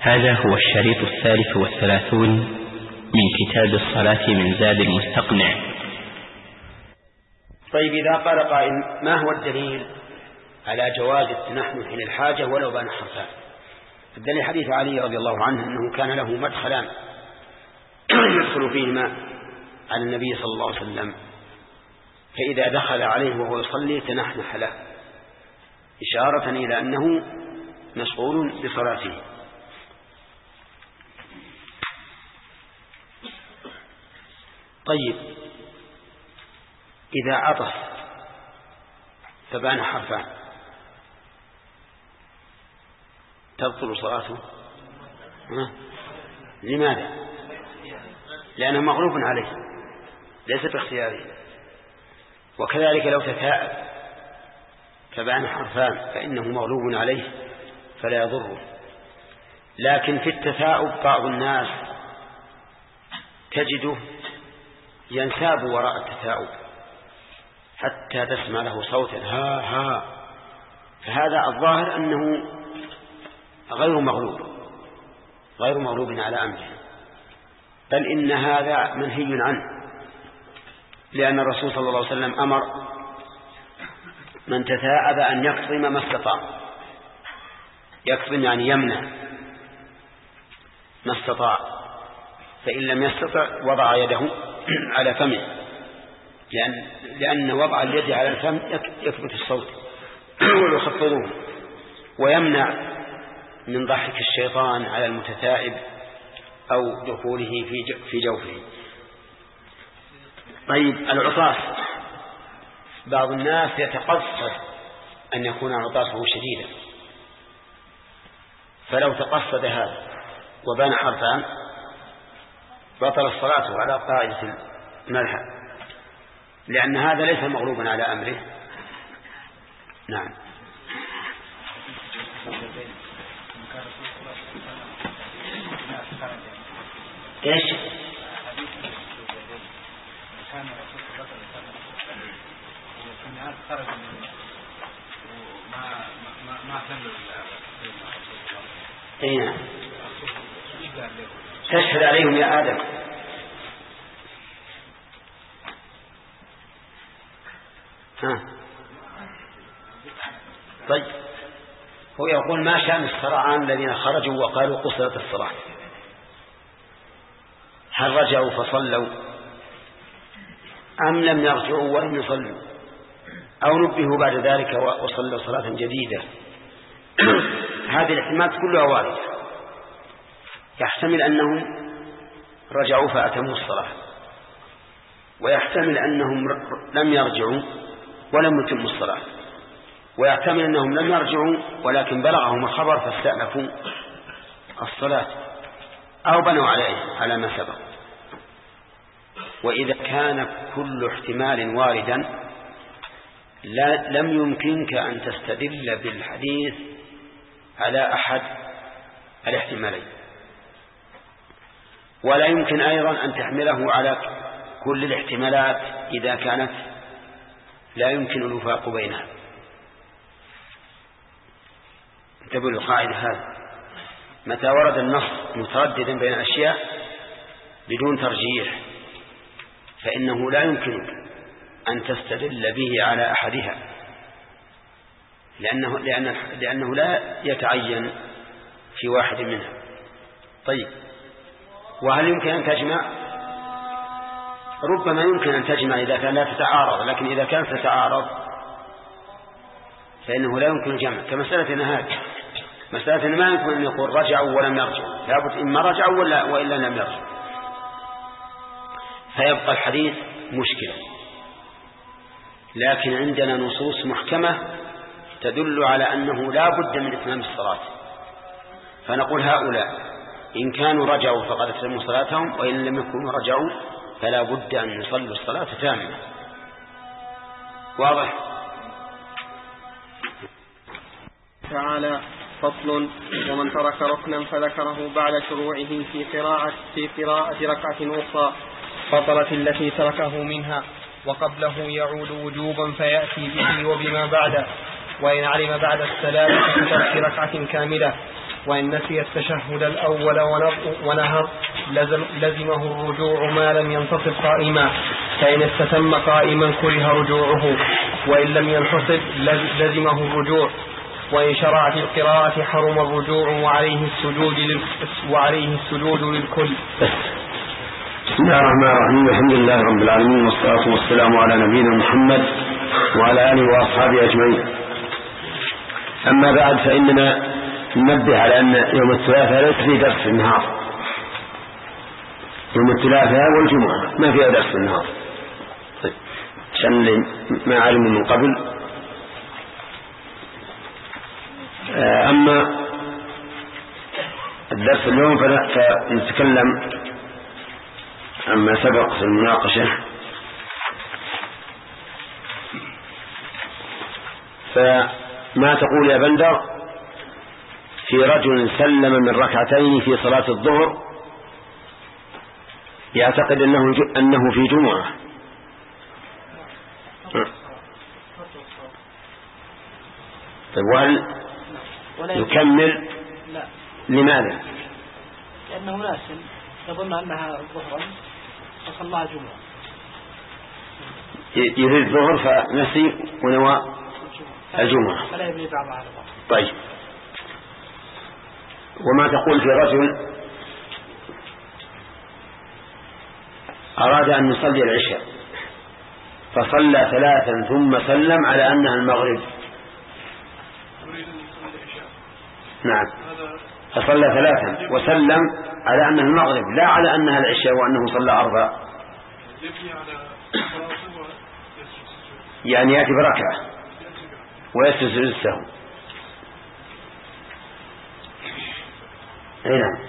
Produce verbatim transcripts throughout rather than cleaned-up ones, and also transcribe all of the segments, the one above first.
هذا هو الشريط الثالث والثلاثون من كتاب الصلاة من زاد المستقنع. طيب، إذا قال قائل ما هو الدليل على جواز التنحن حين الحاجة ولو بان حرفان؟ الدليل حديث علي رضي الله عنه أنه كان له مدخلان يدخل فيهما على النبي صلى الله عليه وسلم، فإذا دخل عليه وهو يصلي تنحنح له، إشارة إلى أنه مشغول بصلاته. طيب، إذا عطس فبان حرفان تبطل صلاته؟ لماذا؟ لأنه مغلوب عليه ليس باختياره. وكذلك لو تثاءب فبان حرفان فإنه مغلوب عليه فلا يضره. لكن في التثاؤب بعض الناس تجده ينساب وراء التثاؤب حتى تسمع له صوتا ها ها، فهذا الظاهر أنه غير مغلوب غير مغلوب على أمره، بل إن هذا منهي عنه، لأن الرسول صلى الله عليه وسلم أمر من تثاءب أن يكظم ما استطاع. يكظم يعني يمنع ما استطاع، فإن لم يستطع وضع يده على فمه، لأن, لأن وضع اليد على الفم يكبت الصوت ويخفضه ويمنع من ضحك الشيطان على المتثائب أو دخوله في جوفه. طيب، العطاس، بعض الناس يتقصد أن يكون عطاسه شديدا، فلو تقصد هذا وبان حرفان بطل الصلاة على قاعدة المذهب، لأن هذا ليس مغلوبا على أمره. نعم. ايش؟ اين تشهد عليهم يا آدم؟ ها. طيب، هو يقول ما شأن الصرعان الذين خرجوا وقالوا قصرت الصلاة؟ هل رجعوا فصلوا أم لم يرجعوا ولم يصلوا، أو نبهوا بعد ذلك وصلوا صلاة جديدة؟ هذه الاحتمالات كلها واردة. يحتمل أنهم رجعوا فأتموا الصلاة، ويحتمل أنهم لم يرجعوا ولم يتموا الصلاة، ويحتمل أنهم لم يرجعوا ولكن بلغهم الخبر فاستأنفوا الصلاة أو بنوا عليه على ما سبق. وإذا كان كل احتمال واردا لا لم يمكنك أن تستدل بالحديث على أحد الاحتمالين، ولا يمكن أيضا أن تحمله على كل الاحتمالات إذا كانت لا يمكن الوفاق بينها. انتبهوا للقاعدة هذه: متى ورد النص مترددا بين أشياء بدون ترجيح فإنه لا يمكنك أن تستدل به على أحدها، لأنه, لأنه, لأنه لا يتعين في واحد منها. طيب، وهل يمكن أن تجمع؟ ربما يمكن أن تجمع إذا كان لا تتعارض، لكن إذا كانت تتعارض فإنه لا يمكن الجمع. كمسألة هذه، مسألة ما يمكن أن يقول رجعوا ولم يرجعوا، لابد إما رجعوا ولا وإلا لم يرجعوا، فيبقى الحديث مشكلة. لكن عندنا نصوص محكمة تدل على أنه لا بد من إتمام الصلاة، فنقول هؤلاء إن كانوا رجعوا فقد أتموا صلاتهم، وإن لم يكونوا رجعوا فلا بد أن يصلوا الصلاة تامة. واضح؟ تعالى: فصل: ومن ترك ركنا فذكره بعد شروعه في قراءة في قراءة ركعة أخرى بطلت التي تركه منها، وقبله يعود وجوبا فيأتي به وبما بعده، وإن علم بعد السلام فترك ركعة كاملة وإن نسي التشهد الأول ونهض لزم لزمه الرجوع ما لم ينتصب قائما، فإن استتم قائما كره رجوعه، وإن لم ينتصب لزمه الرجوع، وإن شرع في القراءة حرم الرجوع وعليه السجود لل... وعليه السجود للكل. بسم الله الرحمن الرحيم. الحمد لله رب العالمين، والصلاة والسلام على نبينا محمد وعلى آله وأصحابه أجمعين. أما بعد، فإننا ننبه على أن يوم الثلاثاء ليس فيه درس في النهار. يوم الثلاثاء والجمعة ما فيها درس في النهار، عشان ما علموا من قبل. أما الدرس اليوم فنتكلم عما سبق في المناقشة. فما تقول يا بندر في رجل سلم من ركعتين في صلاة الظهر يعتقد أنه, أنه في جمعة؟ وهل يكمل؟ لا. لماذا؟ لأنه ناسٍ يظن أنها ظهرا فصلىها جمعة، يريد الظهر فنسي ونوى الجمعة، فلا يبني بعضها على بعض. طيب، وما تقول في رجل أراد أن يصلي العشاء فصلى ثلاثا ثم سلم على أنها المغرب؟ نعم، فصلى ثلاثا وسلم على أنها المغرب لا على أنها العشاء وأنه صلى أربع، يعني يأتي بركعة ويسجد السهو. نعم،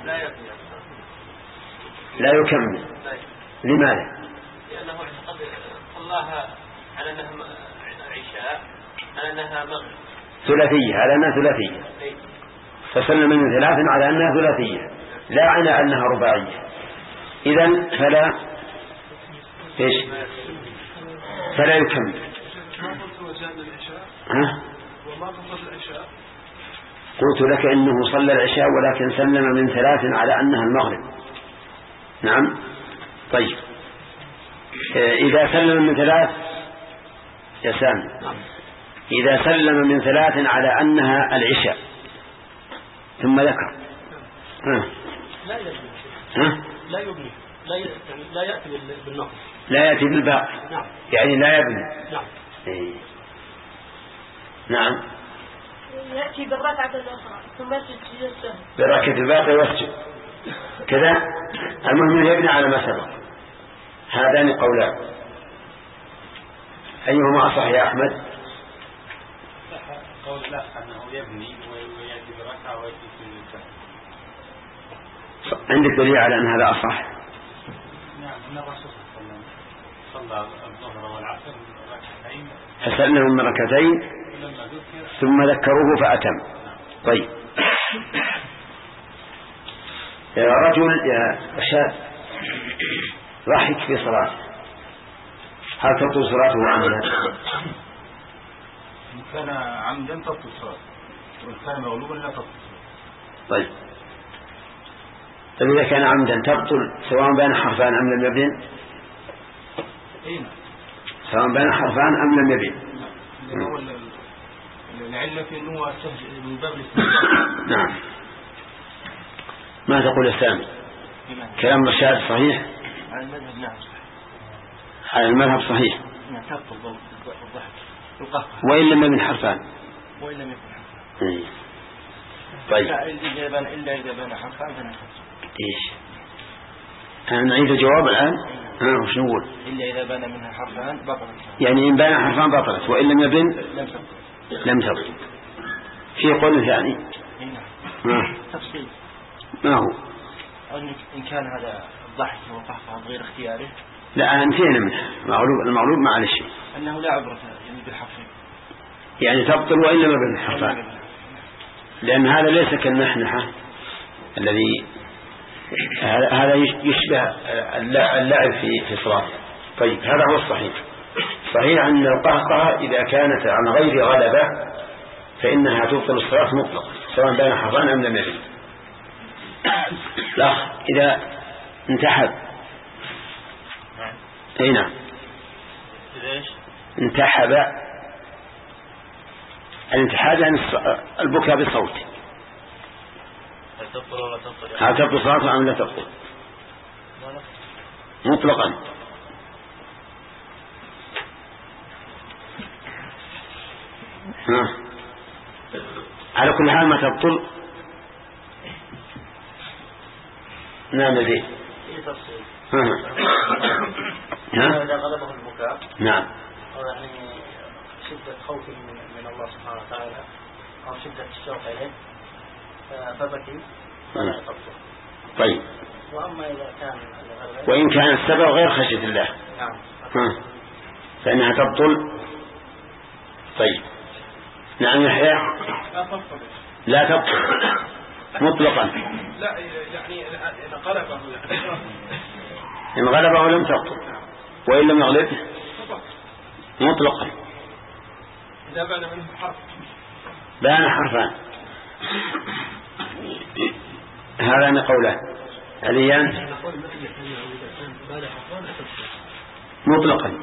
لا يكمل. لماذا؟ لأنه صلاها على أنها عشاء على أنها مغرب ثلاثية، على أنها ثلاثية، فسلم من ثلاث على أنها ثلاثية لا على أنها رباعية. إذن فلا إيش فلا يكمل. ها؟ قلت لك إنه صلى العشاء ولكن سلم من ثلاث على أنها المغرب. نعم، طيب، إذا سلم من ثلاث يا سامي، إذا سلم من ثلاث على أنها العشاء ثم ذكر ها لا يبني ها لا يبني لا لا يأتي بالنقص، لا يأتي بالباقي. نعم، يعني لا يبني. نعم. إيه. نعم، يأتي بالركعة الأخرى ثم يسجد السهو بالركعة الباقي ويسجد كذا. المهم يبني على ما سبق. هذان قولان، أيهما أصح يا أحمد؟ قول لا، أنه يبني ويأتي بركعة ويسجد السهو. عندك دليل على أن هذا أصح؟ نعم، أن الرسول صلى الله عليه وسلم صلى الظهر والعصر ركعتين فسلم من ركعتين ثم ذكروه فأتم. طيب، يا رجل يا شاب ضحك في صلاته، هل تبطل صلاته عمدا؟ إن كان عمدا تبطل صلاته، وإن كان مغلوبا لا تبطل. طيب، طيب إذا كان عمدا تبطل سواء بين حرفان أم لم يبين؟ سواء بين حرفان أم لم يبين. العلة في أنه من باب الاستثناء. نعم. ما تقول الثاني؟ كلام رشاد صحيح؟ على المذهب نعم صحيح. على المذهب صحيح. نعم، تبطل الضحك وإن لم يبن حرفان. وإن لم يكن حرفان. طيب. إلا إذا بان حرفان فنحن. إيش؟ أنا نعيد الجواب الآن. ها وش نقول؟ إلا إذا بان منها حرفان بطلت. يعني إن بان حرفان بطلت، وإن لم يبن لم تبطل. لم تبطل. في قول ثاني. نعم. تفصيل. ما هو؟ إن كان هذا الضحك والقهقه غير اختياره. لا، انتهينا منه. المغلوب المغلوب ما عليه شيء. أنه لا عبرة يعني بالحرفين. يعني تبطل وإن لم يبن حرفان، لأن هذا ليس كالنحنحة الذي هذا يشبه اللعب في في صلاة. طيب، هذا هو الصحيح. صحيح أن القهقه إذا كانت عن غير غلبة فإنها تبطل الصلاة مطلقا. سواء بين حرفان أم لم يبن. الأخ إذا انتحب أي نعم انتحب الانتحاب عن البكاء بصوت هل تبطل صلاته أم لا تبطل مطلقا؟ ها. على كل حال ما تبطل. نعم زين. ها إذا غلبه البكاء نعم أو يعني شدة خوف من, من الله سبحانه وتعالى أو شدة الشوق إليه فبكي فلا تبطل. طيب. وأما إذا كان وإن كان السبب غير خشية الله نعم فإنها تبطل. طيب. نعم يحيى لا تبطل مطلقا. لا يعني إذا غلبه إن غلبه لم تبطل وإن لم يغلبه مطلقا. إذا بان منه حرف بان حرفان هذان قولان عليان مطلقا.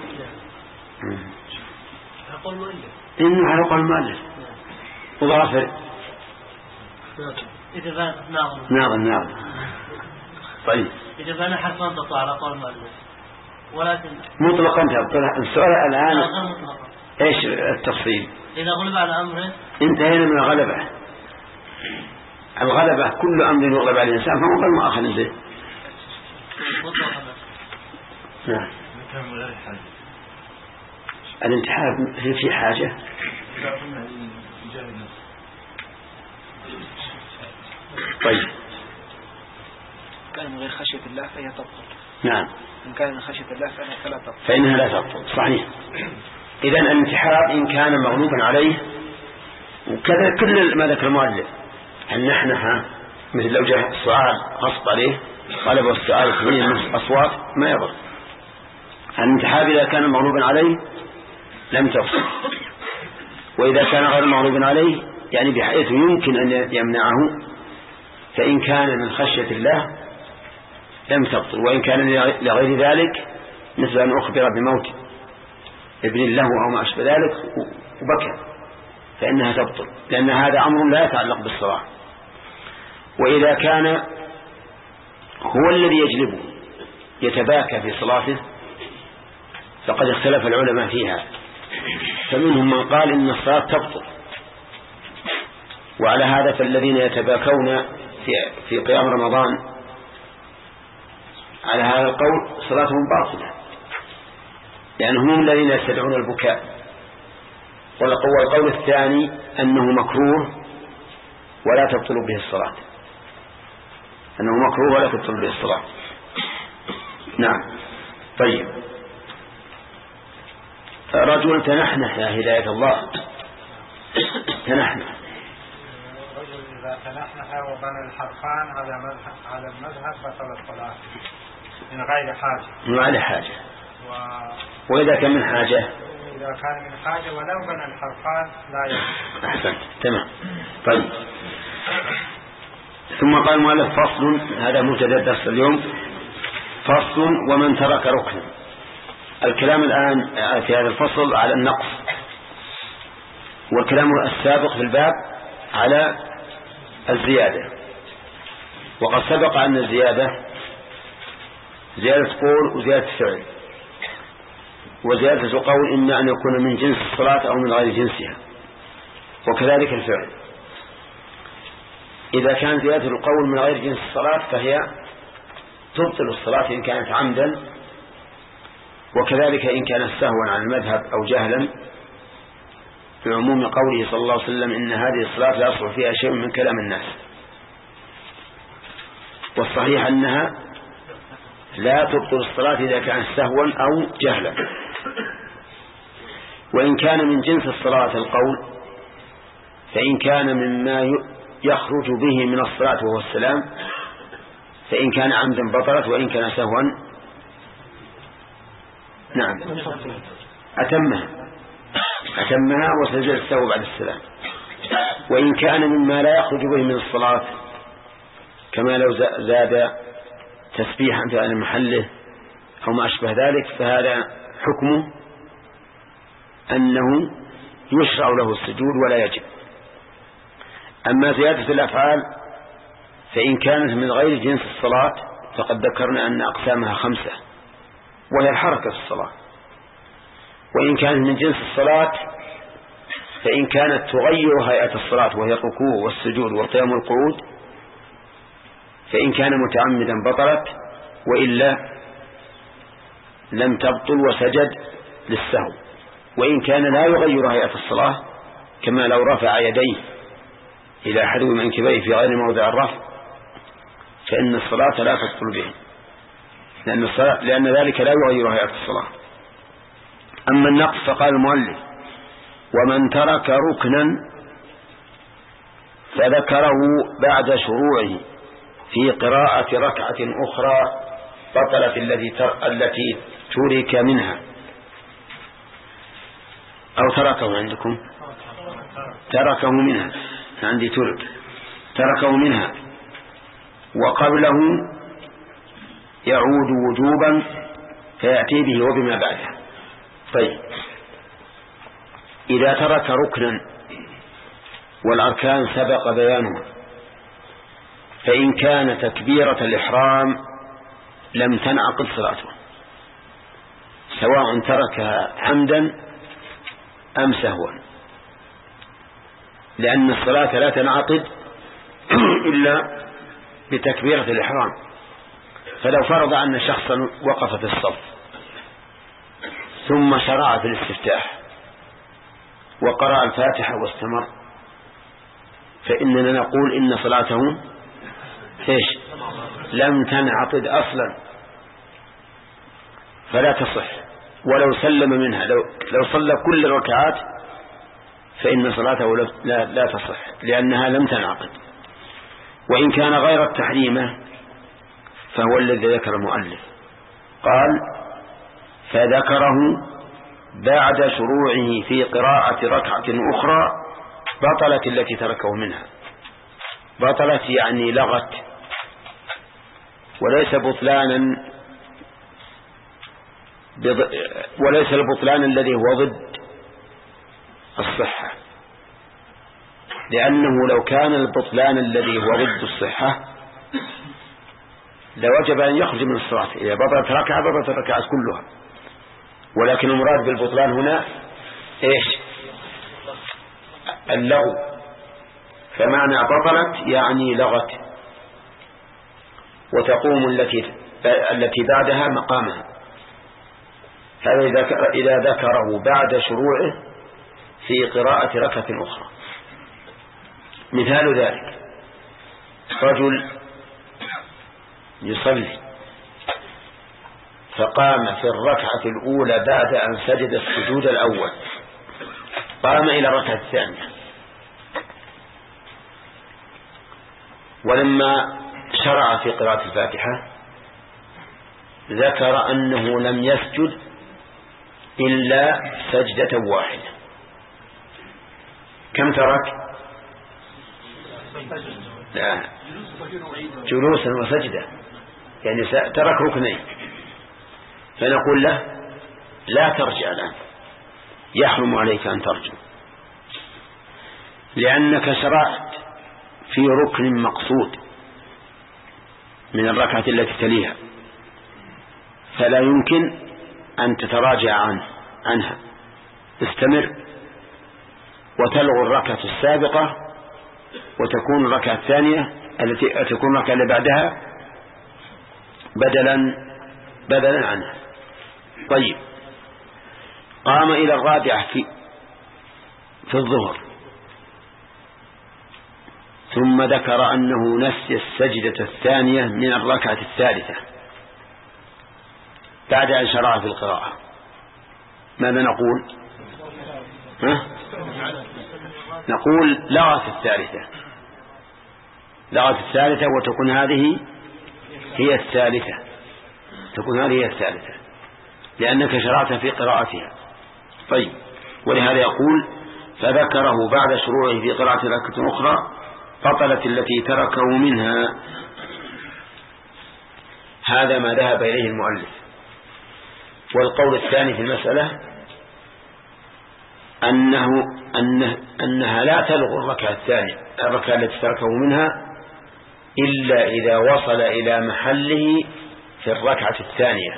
إنه على قول المؤلف وظافر ناظر ناظر. طيب إذا بان حرفان تطلع على قول المؤلف ولكن مطلقا تبطل. السؤال الآن إيش التفصيل؟ إذا غلب على أمره انتهينا من الغلبة. الغلبة كل أمر يغلب على الإنسان فهو غير مؤاخذ به. نعم. الانتحاب هي في حاجة. طيب. كان من غير خشية الله فهي تبطل. نعم. إن كان من خشية الله فلا تبطل. فإنها لا تبطل صحيح. إذن الانتحاب إن كان مغلوبا عليه وكذا كل ما ذكر المؤلف أن نحن مثل لو جاء السؤال غصب عليه غلب السؤال كمية من أصوات ما يضر. الانتحاب إذا كان مغلوبا عليه لم تبطل. وإذا كان غير مغلوب عليه يعني بحيث يمكن أن يمنعه فإن كان من خشية الله لم تبطل. وإن كان لغير ذلك مثل أن أخبر بموت ابن له أو ما أشبه ذلك وبكى فإنها تبطل لأن هذا أمر لا يتعلق بالصلاة. وإذا كان هو الذي يجلبه يتباكى في صلاته فقد اختلف العلماء فيها فمنهم من قال إن الصلاة تبطل. وعلى هذا فالذين يتباكون في, في قيام رمضان على هذا القول صلاتهم باطلة لأنهم هم الذين يستدعون البكاء. والقول الثاني أنه مكروه ولا تبطل به الصلاة أنه مكروه ولا تبطل به الصلاة. نعم. طيب. رجل تنحنح يا هداية الله تنحنح رجل إذا تنحنح وبنى الحرفان على مذهب على المذهب بطل الصلاة من غير حاجة من غير حاجة و... وإذا كان من حاجة إذا كان من حاجة ولو بنى الحرفان لا يجوز. أحسنت تمام. طيب. ثم قال المؤلف فصل هذا مبتدأ درس اليوم فصل ومن ترك ركنا. الكلام الآن في هذا الفصل على النقص والكلام السابق في الباب على الزيادة. وقد سبق أن الزيادة زيادة قول وزيادة فعل وزيادة قول إما أن يكون من جنس الصلاة أو من غير جنسها وكذلك الفعل. إذا كان زيادة القول من غير جنس الصلاة فهي تبطل الصلاة إن كانت عمدا وكذلك إن كان سهوا عن المذهب أو جهلا في عموم قوله صلى الله عليه وسلم إن هذه الصلاة لا يصلح فيها شيء من كلام الناس. والصحيح أنها لا تبطل الصلاة إذا كان سهوا أو جهلا. وإن كان من جنس الصلاة القول فإن كان مما يخرج به من الصلاة وهو السلام فإن كان عمدا بطلت وإن كان سهوا نعم أتمها أتمها وسجد السهو بعد السلام وإن كان مما لا يخرج به من الصلاة كما لو زاد تسبيحا في محله أو ما أشبه ذلك فهذا حكمه أنه يشرع له السجود ولا يجب. أما زيادة الأفعال فإن كانت من غير جنس الصلاة فقد ذكرنا أن أقسامها خمسة وهي الحركة في الصلاة. وإن كانت من جنس الصلاة فإن كانت تغير هيئة الصلاة وهي الركوع والسجود والقيام والقعود فإن كان متعمدا بطلت وإلا لم تبطل وسجد للسهو. وإن كان لا يغير هيئة الصلاة كما لو رفع يديه إلى حذو منكبيه في غير موضع الرفع فإن الصلاة لا تبطل به لأن, لأن ذلك لا يغير هيئة الصلاة. أما النقص فقال المؤلف ومن ترك ركنا فذكره بعد شروعه في قراءة ركعة أخرى بطلت التي التي ترك منها أو تركه عندكم تركه منها عندي ترك تركه منها وقبله يعود وجوبا فيأتي به وبما بعده. طيب إذا ترك ركنا والأركان سبق بيانها فإن كان تكبيرة الإحرام لم تنعقد صلاته سواء تركها عمدا أم سهوا لأن الصلاة لا تنعقد إلا بتكبيرة الإحرام. فلو فرض أن شخصا وقف في الصف ثم شرع في الاستفتاح وقرأ الفاتحة واستمر فإننا نقول إن صلاته إيش لم تنعقد أصلا فلا تصح ولو سلم منها لو, لو صلى كل الركعات فإن صلاته لا, لا تصح لأنها لم تنعقد. وإن كان غير التحريمة فهو الذي ذكر المؤلف قال فذكره بعد شروعه في قراءة ركعة أخرى بطلت التي تركه منها. بطلت يعني لغت وليس بطلانا وليس البطلان الذي هو ضد الصحة لأنه لو كان البطلان الذي هو ضد الصحة لوجب أن يخرج من الصلاة إذا بطلت ركعة بطلت الركعات كلها. ولكن المراد بالبطلان هنا إيش اللغو فمعنى بطلت يعني لغت وتقوم التي التي بعدها مقامها. هذا إذا ذكره بعد شروعه في قراءة ركعة أخرى. مثال ذلك رجل يصلي فقام في الركعة الأولى بعد أن سجد السجود الأول قام إلى الركعة الثانية ولما شرع في قراءة الفاتحة ذكر أنه لم يسجد إلا سجدة واحدة. كم ترك؟ لا جلوسا وسجدة يعني ترك ركنين. فنقول له لا ترجع الآن يحرم عليك أن ترجع لأنك شرعت في ركن مقصود من الركعة التي تليها فلا يمكن أن تتراجع عنه عنها. استمر وتلغو الركعة السابقة وتكون الركعة الثانية التي تكون الركعة اللي بعدها بدلا بدلا عنها. طيب قام إلى الرابعة في في الظهر ثم ذكر أنه نسي السجدة الثانية من الركعة الثالثة بعد أن شرع في القراءة ماذا نقول؟ ها؟ نقول لغت الثالثة لغت الثالثة وتكون هذه هي الثالثة تكون هذه هي الثالثة لأنك شرعت في قراءتها. طيب ولهذا يقول فذكره بعد شروعه في قراءة ركعة أخرى بطلت التي تركه منها. هذا ما ذهب إليه المؤلف. والقول الثاني في المسألة أنه أنه أنها لا تلغو الركعة الثانية الركعة التي تركه منها إلا إذا وصل إلى محله في الركعة الثانية،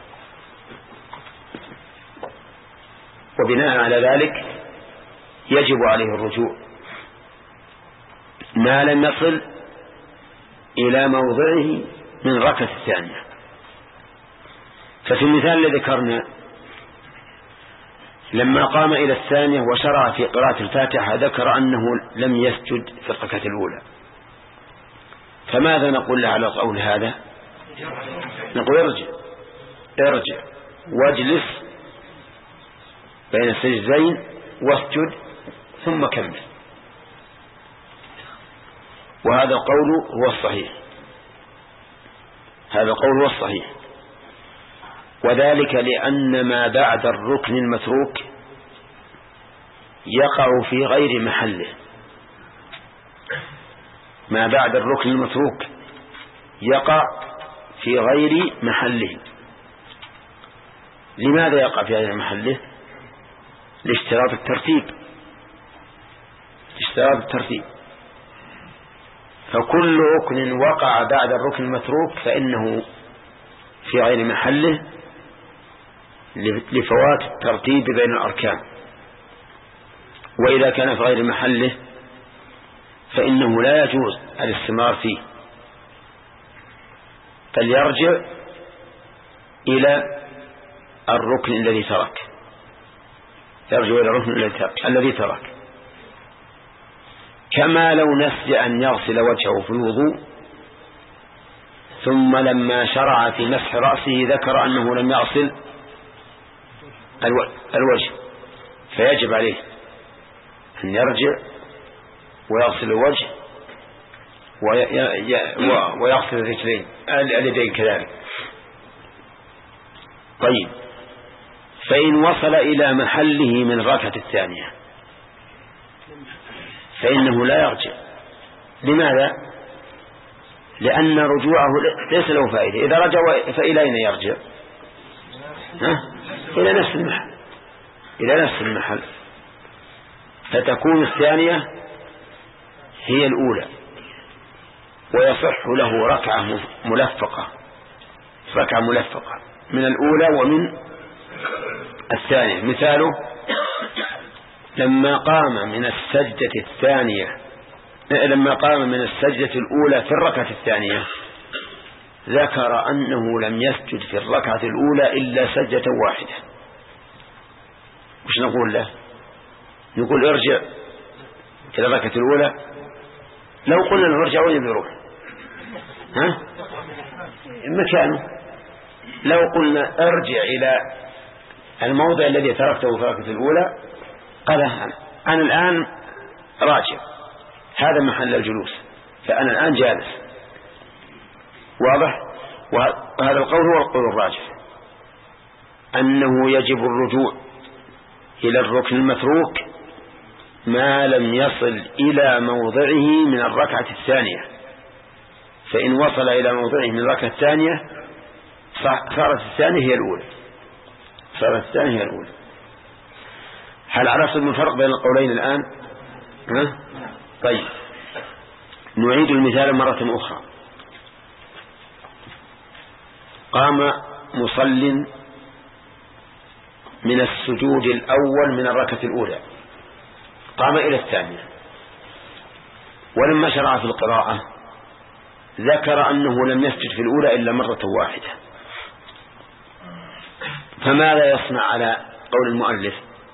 وبناء على ذلك يجب عليه الرجوع ما لم يصل إلى موضعه من الركعة الثانية. ففي المثال الذي ذكرنا لما قام إلى الثانية وشرع في قراءة الفاتحة ذكر أنه لم يسجد في الركعة الأولى، فماذا نقول له على قول هذا؟ نقول ارجع ارجع واجلس بين السجدين واسجد ثم كمل. وهذا القول هو الصحيح، هذا القول هو الصحيح، وذلك لأن ما بعد الركن المتروك يقع في غير محله. ما بعد الركن المتروك يقع في غير محله. لماذا يقع في غير محله؟ لاشتراط الترتيب، اشتراط الترتيب. فكل ركن وقع بعد الركن المتروك فإنه في غير محله لفوات الترتيب بين الأركان. وإذا كان في غير محله فإنه لا يجوز الاستمرار فيه، بل يرجع إلى الركن الذي ترك يرجع إلى الركن الذي ترك كما لو نسي أن يغسل وجهه في الوضوء ثم لما شرع في مسح رأسه ذكر أنه لم يغسل الوجه، فيجب عليه أن يرجع ويغسل الوجه ويغسل الرجلين اليدين كذلك. طيب، فإن وصل إلى محله من الركعة الثانية فإنه لا يرجع. لماذا؟ لأن رجوعه ليس له فائدة. إذا رجع فإلى أين يرجع؟ ها؟ إلى نفس المحل إلى نفس المحل فتكون الثانية هي الأولى، ويصح له ركعة ملفقة ركعة ملفقة من الأولى ومن الثانية. مثاله لما قام من السجدة الثانية لما قام من السجدة الأولى في الركعة الثانية ذكر أنه لم يسجد في الركعة الأولى إلا سجدة واحدة. وش نقول له؟ نقول ارجع إلى الركعة الأولى. لو قلنا له ارجع وين بيروح؟ ها؟ مكانه. لو قلنا ارجع إلى الموضع الذي تركته في الركعة الأولى قال أنا الآن راجع، هذا محل الجلوس، فأنا الآن جالس. واضح؟ وهذا القول هو القول الراجح، أنه يجب الرجوع إلى الركن المتروك ما لم يصل إلى موضعه من الركعة الثانية. فإن وصل إلى موضعه من الركعة الثانية صارت الثانية هي الأولى صارت الثانية هي الأولى. هل عرفتم الفرق بين القولين الآن؟ ها؟ طيب، نعيد المثال مرة أخرى. قام مصل من السجود الأول من الركعة الأولى، قام إلى الثانية، ولما شرع في القراءة ذكر أنه لم يسجد في الأولى إلا مرة واحدة. فماذا يصنع على قول المؤلف؟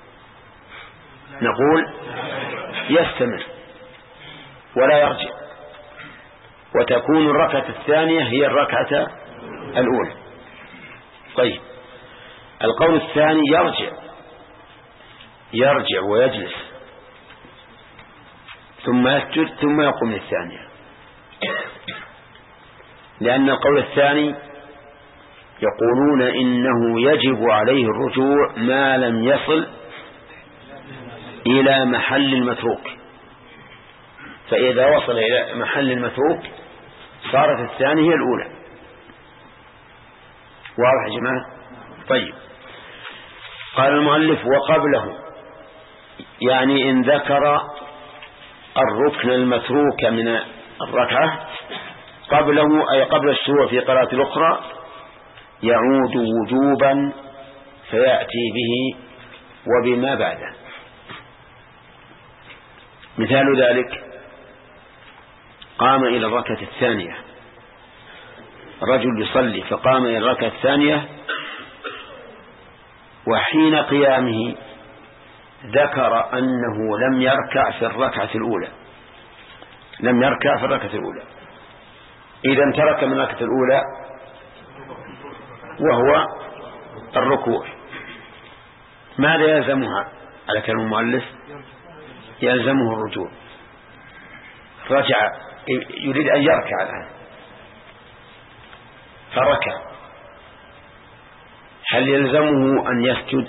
نقول يستمر ولا يرجع، وتكون الركعة الثانية هي الركعة الأولى. طيب، القول الثاني يرجع يرجع ويجلس ثم يسجد ثم يقوم للثانية، لأن القول الثاني يقولون إنه يجب عليه الرجوع ما لم يصل إلى محل المتروك، فإذا وصل إلى محل المتروك صارت الثانية هي الأولى. واضح يا جماعة؟ طيب، قال المؤلف وقبله، يعني إن ذكر الركن المتروك من الركعة قبله أي قبل الشروع في قراءة الأخرى يعود وجوبا فيأتي به وبما بعده. مثال ذلك قام إلى الركعة الثانية، رجل يصلي فقام إلى الركعة الثانية، وحين قيامه ذكر أنه لم يركع في الركعة الأولى، لم يركع في الركعة الأولى. إذا ترك من الركعة الأولى وهو الركوع، ماذا يلزمها على كلام المؤلف؟ يلزمه الرجوع. رجع يريد أن يركع الآن فركع، هل يلزمه أن يسجد؟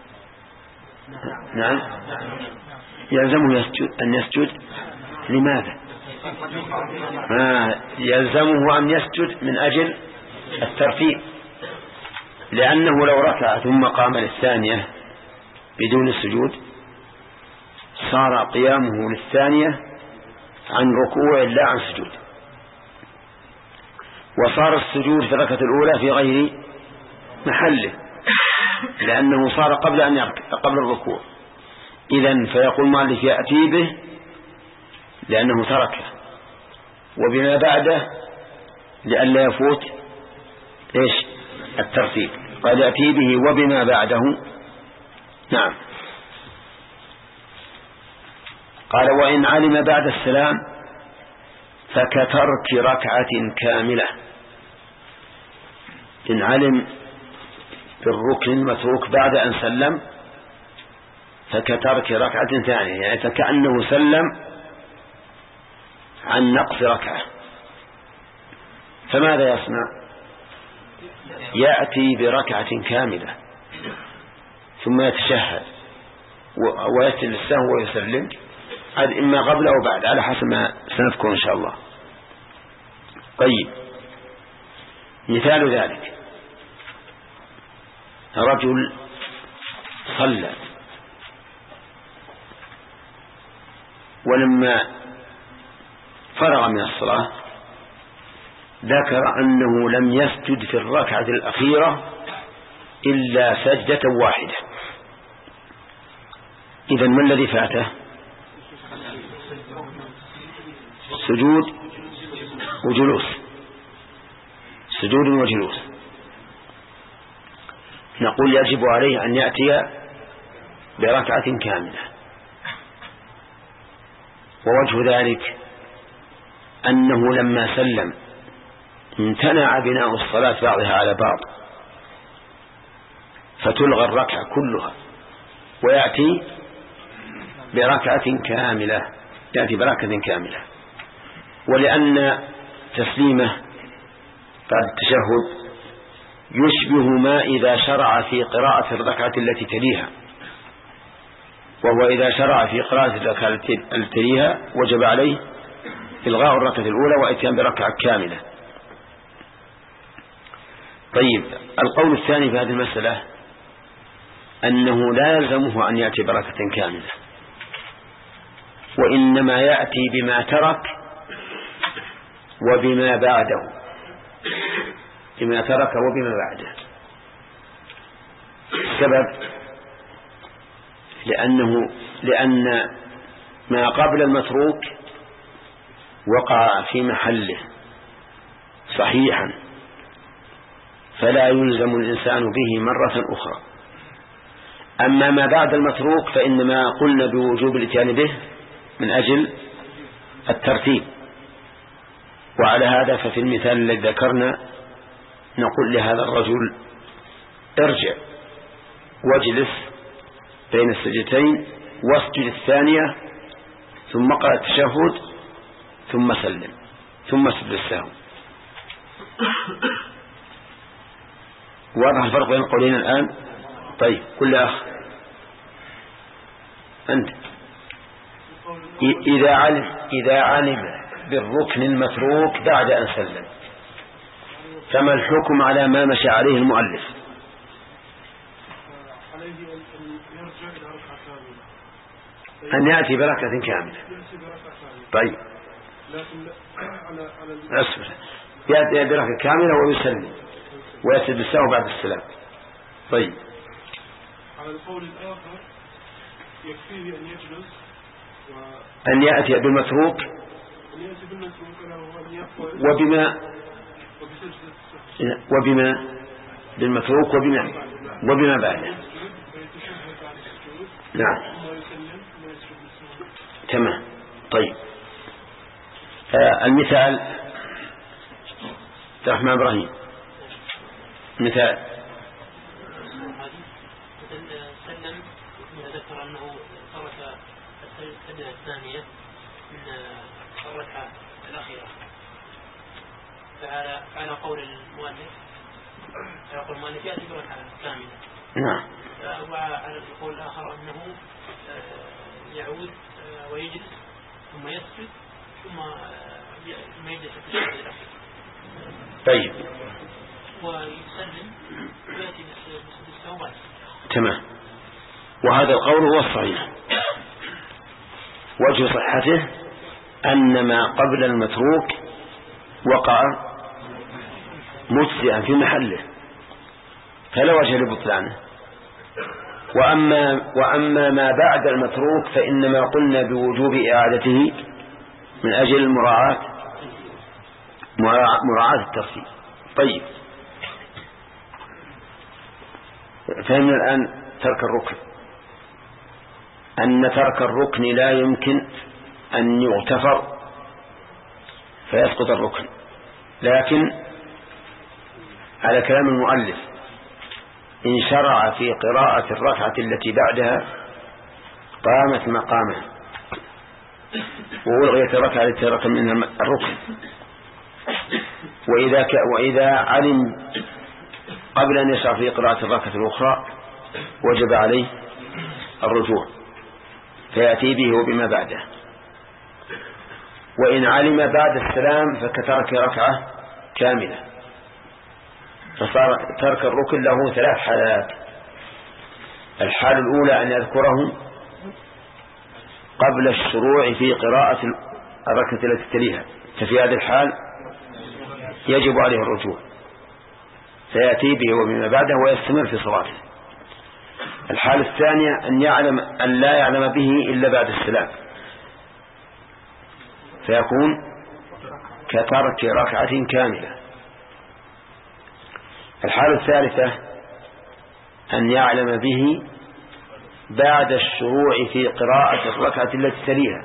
نعم يلزمه يسجد أن يسجد. لماذا؟ آه يلزمه أن يسجد من أجل الترتيب، لأنه لو ركع ثم قام للثانية بدون السجود صار قيامه للثانية عن ركوع لا عن سجود، وصار السجود في الركعة الأولى في غير محله لأنه صار قبل أن يركع قبل الركوع. إذن فيقول مالك يأتي به لأنه تركه، وبما بعده لئلا يفوت إيش الترتيب، قال يأتي به وبما بعده. نعم. قال وإن علم بعد السلام فكترك ركعة كاملة. إن علم بالركن المتروك بعد أن سلم فكترك ركعة ثانية، يعني كأنه سلم عن نقص ركعة، فماذا يصنع؟ يأتي بركعة كاملة ثم يتشهد ويسجد السهو ويسلم، هذا إما قبل أو بعد على حسب ما سنذكر إن شاء الله. طيب، مثال ذلك رجل صلى ولما فرغ من الصلاة ذكر أنه لم يسجد في الركعة الأخيرة إلا سجدة واحدة. إذن ما الذي فاته؟ سجود وجلوس، سجود وجلوس. نقول يجب عليه أن يأتي بركعة كاملة، ووجه ذلك أنه لما سلم امتنع بناء الصلاة بعضها على بعض فتلغى الركعة كلها ويأتي بركعة كاملة، يأتي بركعة كاملة. ولأن تسليمه بعد التشهد يشبه ما إذا شرع في قراءة الركعة التي تليها، وهو إذا شرع في قراءة الركعة التي تليها وجب عليه إلغاء الركعة الأولى وإتيان بركعة كاملة. طيب، القول الثاني في هذه المسألة أنه لا يلزمه أن يأتي بركعة كاملة، وإنما يأتي بما ترك وبما بعده، بما ترك وبما بعده. السبب لأنه لأن ما قبل المتروك وقع في محله صحيحا فلا يلزم الإنسان به مرة أخرى. أما ما بعد المتروك فإنما قلنا بوجوب الاتيان به من أجل الترتيب. وعلى هذا ففي المثال الذي ذكرنا نقول لهذا الرجل ارجع واجلس بين السجدتين واسجد الثانية ثم قرأ التشهد ثم سلم ثم سجد السهو. واضح الفرق بين القولين الآن؟ طيب، كل أخ أنت إذا علم إذا علم بالركن المتروك بعد أن سلم، فما الحكم على ما مشى عليه المؤلف؟ أن يأتي بركعة كاملة. طيب أسفل يأتي بركعة كاملة ويسلم ويسجد السهو بعد السلام. طيب على القول الآخر يكفيه أن يجلس أن يأتي بالمتروك وبما وبما بالمتروك وبما وبما بعده. نعم تمام. طيب آه المثال رحمة إبراهيم مثال سلم ذكر أنه ترك السجدة الثانية من الركعة الأخيرة، فعلى على قول المؤلف يقول المؤلف يأتي بركعة كاملة. نعم. وعلى القول الآخر أنه يعود ويجلس ثم يسجد ثم ثم يجلس في السجدة الأخيرة. طيب ويسلم ويأتي بالسهو. تمام. وهذا القول هو الصحيح. وجه صحته أن ما قبل المتروك وقع مجزئا في محله فلا وجه لبطلانه. وأما, وأما ما بعد المتروك فإنما قلنا بوجوب إعادته من أجل مراعاة مراعاة الترتيب. طيب فهمنا الآن ترك الركن، أن ترك الركن لا يمكن أن يغتفر فيسقط الركن، لكن على كلام المؤلف إن شرع في قراءة الركعة التي بعدها قامت مقامه وألغيت الركعة التي ترك منها الركن. وإذا, ك... وإذا علم قبل أن يشرع في قراءة الركعة الأخرى وجب عليه الرجوع فيأتي به وبما بعده. وإن علم بعد السلام فكترك ركعة كاملة، فصار ترك الركن له ثلاث حالات. الحالة الأولى أن يذكره قبل الشروع في قراءة الركعة التي تليها، ففي هذه الحال يجب عليه الرجوع فيأتي به وبما بعده ويستمر في صلاته. الحالة الثانية أن يعلم أن لا يعلم به إلا بعد السلام فيكون كترك ركعة كاملة. الحالة الثالثة أن يعلم به بعد الشروع في قراءة الركعة التي تليها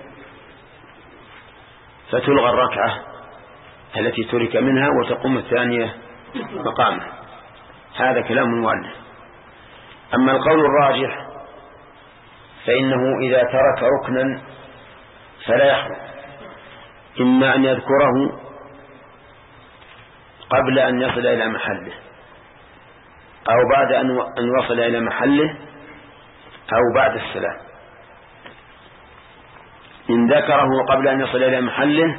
فتلغى الركعة التي ترك منها وتقوم الثانية مقامه. هذا كلام المؤلف. أما القول الراجح فإنه إذا ترك ركنا فلا يحرم، إما أن يذكره قبل أن يصل إلى محله أو بعد أن وصل إلى محله أو بعد السلام. إن ذكره قبل أن يصل إلى محله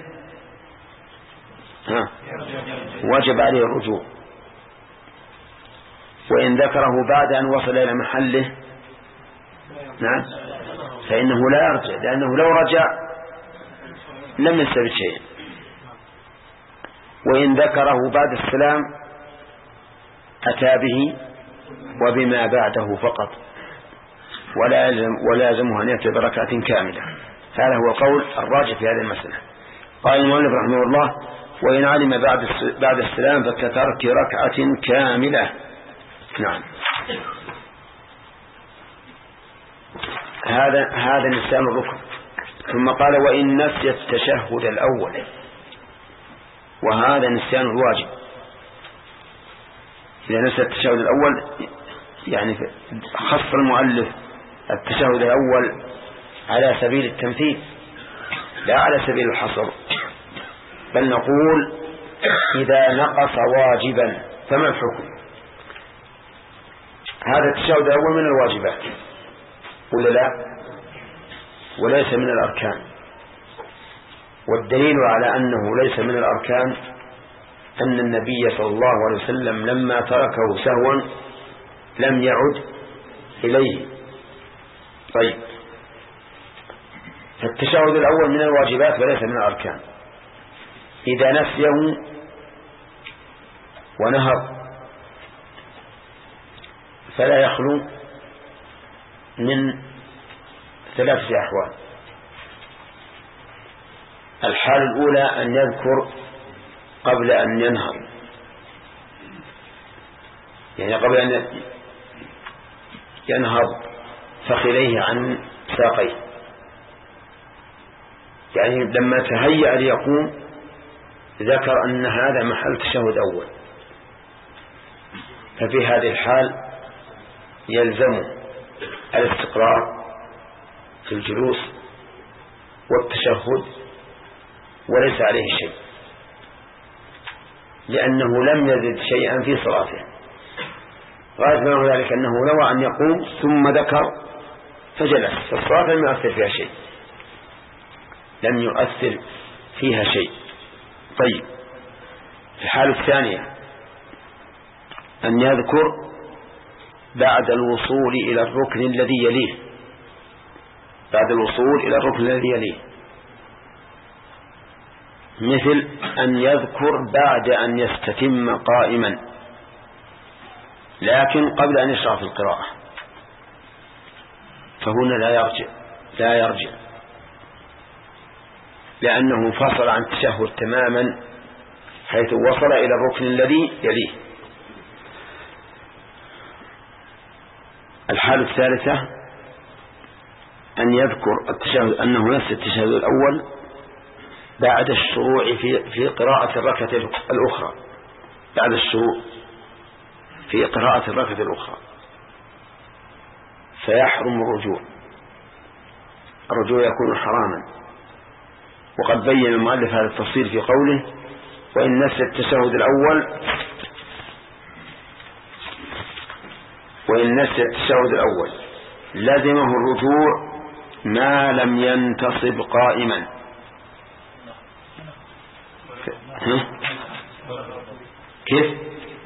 ها وجب عليه الرجوع، وإن ذكره بعد أن وصل إلى محله نعم فإنه لا يرجع، لأنه لو رجع لم يستفد شيء. وإن ذكره بعد السلام أتى به وبما بعده فقط ولا يلزم ولا يلزمه أن يأتي بركعة كاملة. هذا هو قول الراجح في هذه المسألة. قال المؤلف رحمه الله: وإن علم بعد بعد السلام فكترك ركعة كاملة. نعم. هذا هذا نسيان الركن. ثم قال: وإن نسي التشهد الأول، وهذا نسيان الواجب. إذا نسي التشهد الأول يعني خص المؤلف التشهد الأول على سبيل التمثيل لا على سبيل الحصر، بل نقول إذا نقص واجبا فما الحكم؟ هذا التشهد الأول من الواجبات ولا لا؟ وليس من الأركان. والدليل على أنه ليس من الأركان أن النبي صلى الله عليه وسلم لما تركه سهوا لم يعد إليه. طيب، فالتشهد الأول من الواجبات وليس من الأركان. إذا نسيه ونهض فلا يخلو من ثلاثة أحوال. الحال الأولى أن يذكر قبل أن ينهض، يعني قبل أن ينهض فخذيه عن ساقيه، يعني لما تهيأ ليقوم ذكر أن هذا محل تشهد أول، ففي هذه الحال يلزم الاستقرار في الجلوس والتشهد وليس عليه شيء، لأنه لم يزد شيئا في صلاته. غاية ما هو ذلك أنه نوى أن يقوم ثم ذكر فجلس، فالصلاة لم يؤثر فيها شيء، لم يؤثر فيها شيء. طيب، في الحالة الثانية أن يذكر بعد الوصول إلى الركن الذي يليه، بعد الوصول إلى الركن الذي يليه، مثل أن يذكر بعد أن يستتم قائما لكن قبل أن يشرع في القراءة، فهنا لا يرجع لا يرجع لأنه فصل عن التشهد تماما حيث وصل إلى الركن الذي يليه. الحالة الثالثة أن يذكر التشهد أنه نفس التشهد الأول بعد الشروع في في قراءة الركعة الأخرى، بعد الشروع في قراءة الركعة الأخرى، فيحرم الرجوع، الرجوع يكون حراما. وقد بين المؤلف هذا التفصيل في قوله: وإن نسي التشهد الأول وإن نسي التشهد الأول لزمه الرجوع ما لم ينتصب قائما. كيف؟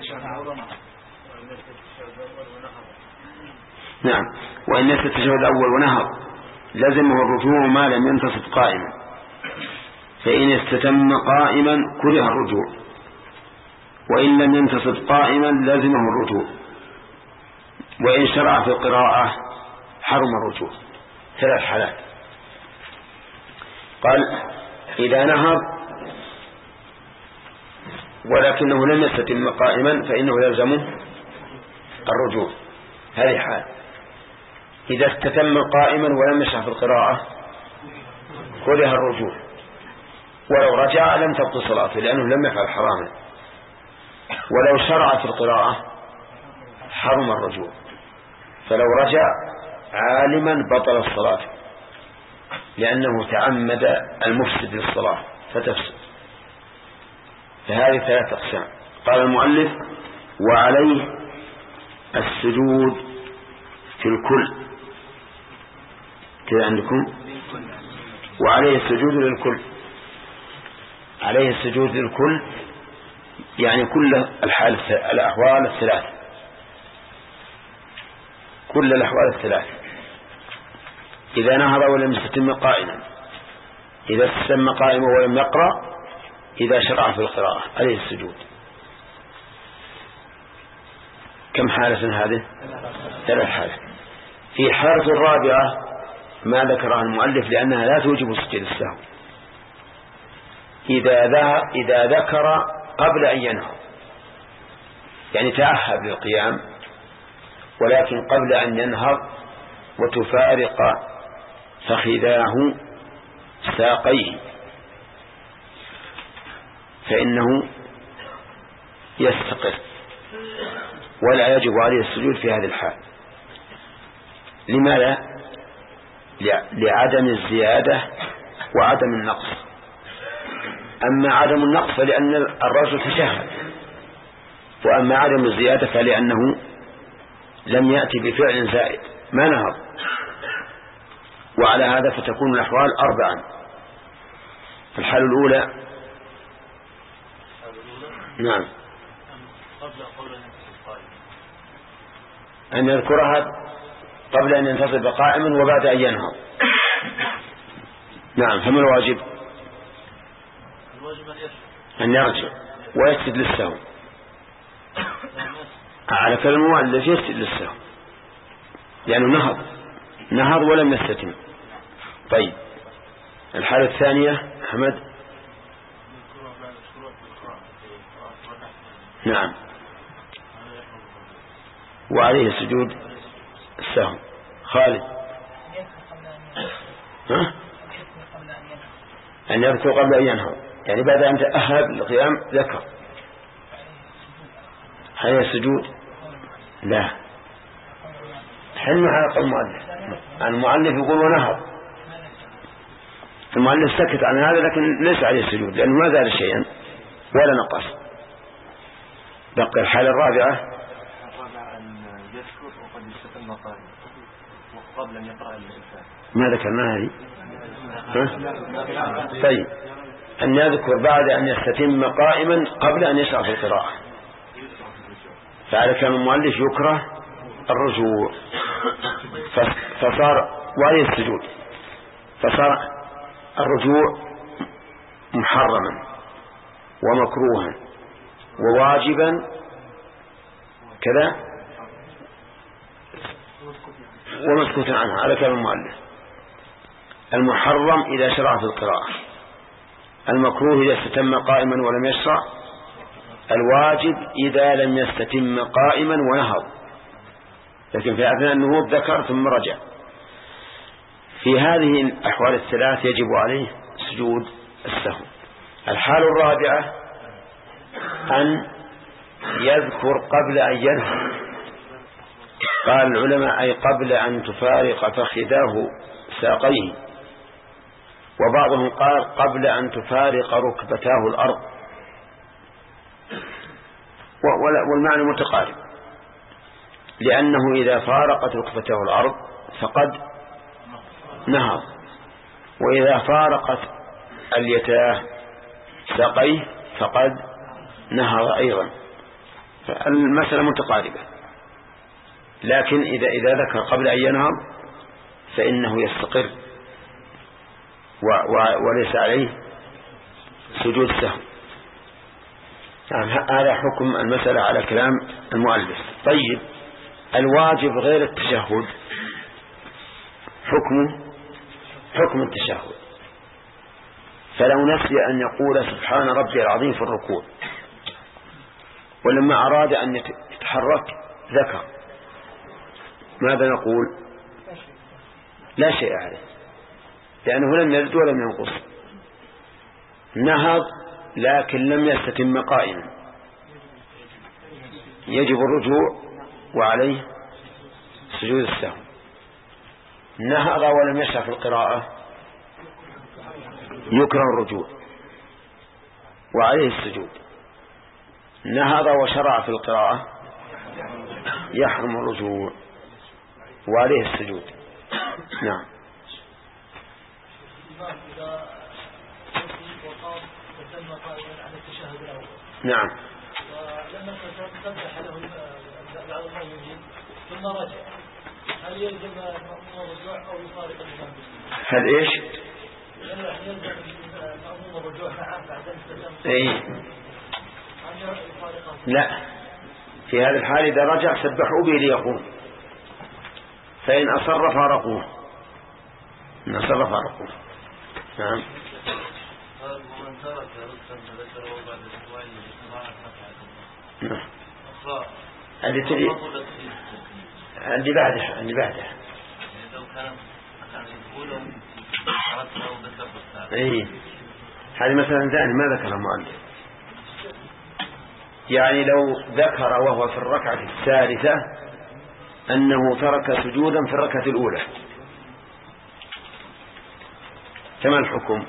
نعم، وإن نسي التشهد الأول ونهض لزمه الرجوع ما لم ينتصب قائما، فإن استتم قائما كره الرجوع، وإن لم ينتصب قائما لزمه الرجوع، وإن شرع في القراءة حرم الرجوع. ثلاث حالات. قال: إذا نهض ولكنه لم يستتم قائما فإنه يلزمه الرجوع، هذه حال. إذا استتم قائما ولم يشرع في القراءة كره الرجوع، ولو رجع لم تبطل صلاته لأنه لم يفعل حراما، ولو شرع في القراءة حرم الرجوع، فلو رجع عالما بطل الصلاة لأنه تعمد المفسد للصلاة فتفسد. فهذه ثلاث أقسام. قال المؤلف: وعليه السجود في الكل. كذا عندكم: وعليه السجود للكل. عليه السجود للكل يعني كل الحال الأحوال الثلاث، كل الأحوال الثلاث. إذا نهض ولم يستتم قائما، إذا استتم قائما ولم يقرأ، إذا شرع في القراءة، عليه السجود. كم حالة هذه؟ ثلاث حالات. في حالة الرابعة ما ذكرها المؤلف لأنها لا توجب سجود السهو، إذا إذا ذكر قبل أن ينهض، يعني تأهب للقيام ولكن قبل أن ينهض وتفارق فخذاه ساقيه، فإنه يستقر ولا يجب عليه السجود في هذه الحال. لماذا؟ لعدم الزيادة وعدم النقص. أما عدم النقص فلأن الرجل تشهد، وأما عدم الزيادة فلأنه لم يأتي بفعل زائد، ما نهض وعلى هذا فتكون الأحوال أربعا. الحالة الأولى نعم أن يذكرها قبل أن ينتصب قائما وبعد أن ينهض. نعم. فما الواجب؟ أن يرجع ويسجد للسهو على كلام المؤلف، يسجد للسهو لأنه نهض نهض ولم يستتم. طيب الحالة الثانية حمد. نعم. وعليه سجود السهو. خالد. ها؟ أن يذكر قبل أن ينهض، يعني بعد أن تأهب للقيام ذكر. هل السجود؟ لا، حلم على المؤلف. المؤلف يقول ونهض، المؤلف سكت عن هذا لكن ليس عليه السجود لأنه ما زال شيئا ولا نقص. بقي الحالة الرابعة ما ذكرنا هذه. طيب أن يذكر بعد أن يستتم قائما قبل أن يشرع في القراءة، فعلى كلام المؤلف يكره الرجوع، فصار وعليه السجود، فصار الرجوع محرما ومكروها وواجبا كذا ومسكوتا عنها على كلام المؤلف. المحرم إذا شرع في القراءة، المكروه إذا استتم قائما ولم يشرع، الواجب إذا لم يستتم قائما ونهض، لكن في أثناء النهوض ذكر ثم رجع. في هذه الأحوال الثلاث يجب عليه سجود السهو. الحالة الرابعة أن يذكر قبل أن ينهض. قال العلماء أي قبل أن تفارق فخذاه ساقيه، وبعضهم قال قبل أن تفارق ركبتاه الأرض، والمعنى متقارب، لأنه إذا فارقت ركبتاه الأرض فقد نهض، وإذا فارقت اليتاه ساقيه فقد نهض أيضا، فالمسألة متقاربة. لكن إذا إذا ذكر قبل أن ينهض فإنه يستقر وليس عليه سجود سهو. يعني هذا حكم المسألة على كلام المؤلف. طيب الواجب غير التشهد حكمه حكم التشهد. فلو نسي أن يقول سبحان ربي العظيم في الركوع، ولما أراد أن يتحرك ذكر، ماذا نقول؟ لا شيء عليه، لأنه لم يزد ولم ينقص. نهض لكن لم يستتم قائما، يجب الرجوع وعليه سجود السهو. نهض ولم يشرع في القراءة يكره الرجوع وعليه السجود. نهض وشرع في القراءة يحرم الرجوع وعليه السجود. نعم. نعم. لما سبح له بعض المؤمنين ثم رجع، هل يلزم المأموم الرجوع أو يفارق الإمام؟ هل إيش؟ يلزم المأموم الرجوع معه بعد أن سلم؟ إيه. لا، في هذا الحال إذا رجع سبحوا به ليقوم، فإن أصر فارقوه، إن أصر فارقوه. نعم. نعم. اللي تلي اللي بعدها اللي بعدها ايه هذه مثلا ثاني ما ذكر المؤلف، يعني لو ذكر وهو في الركعة الثالثة أنه ترك سجودا في الركعة الأولى، كما الحكم؟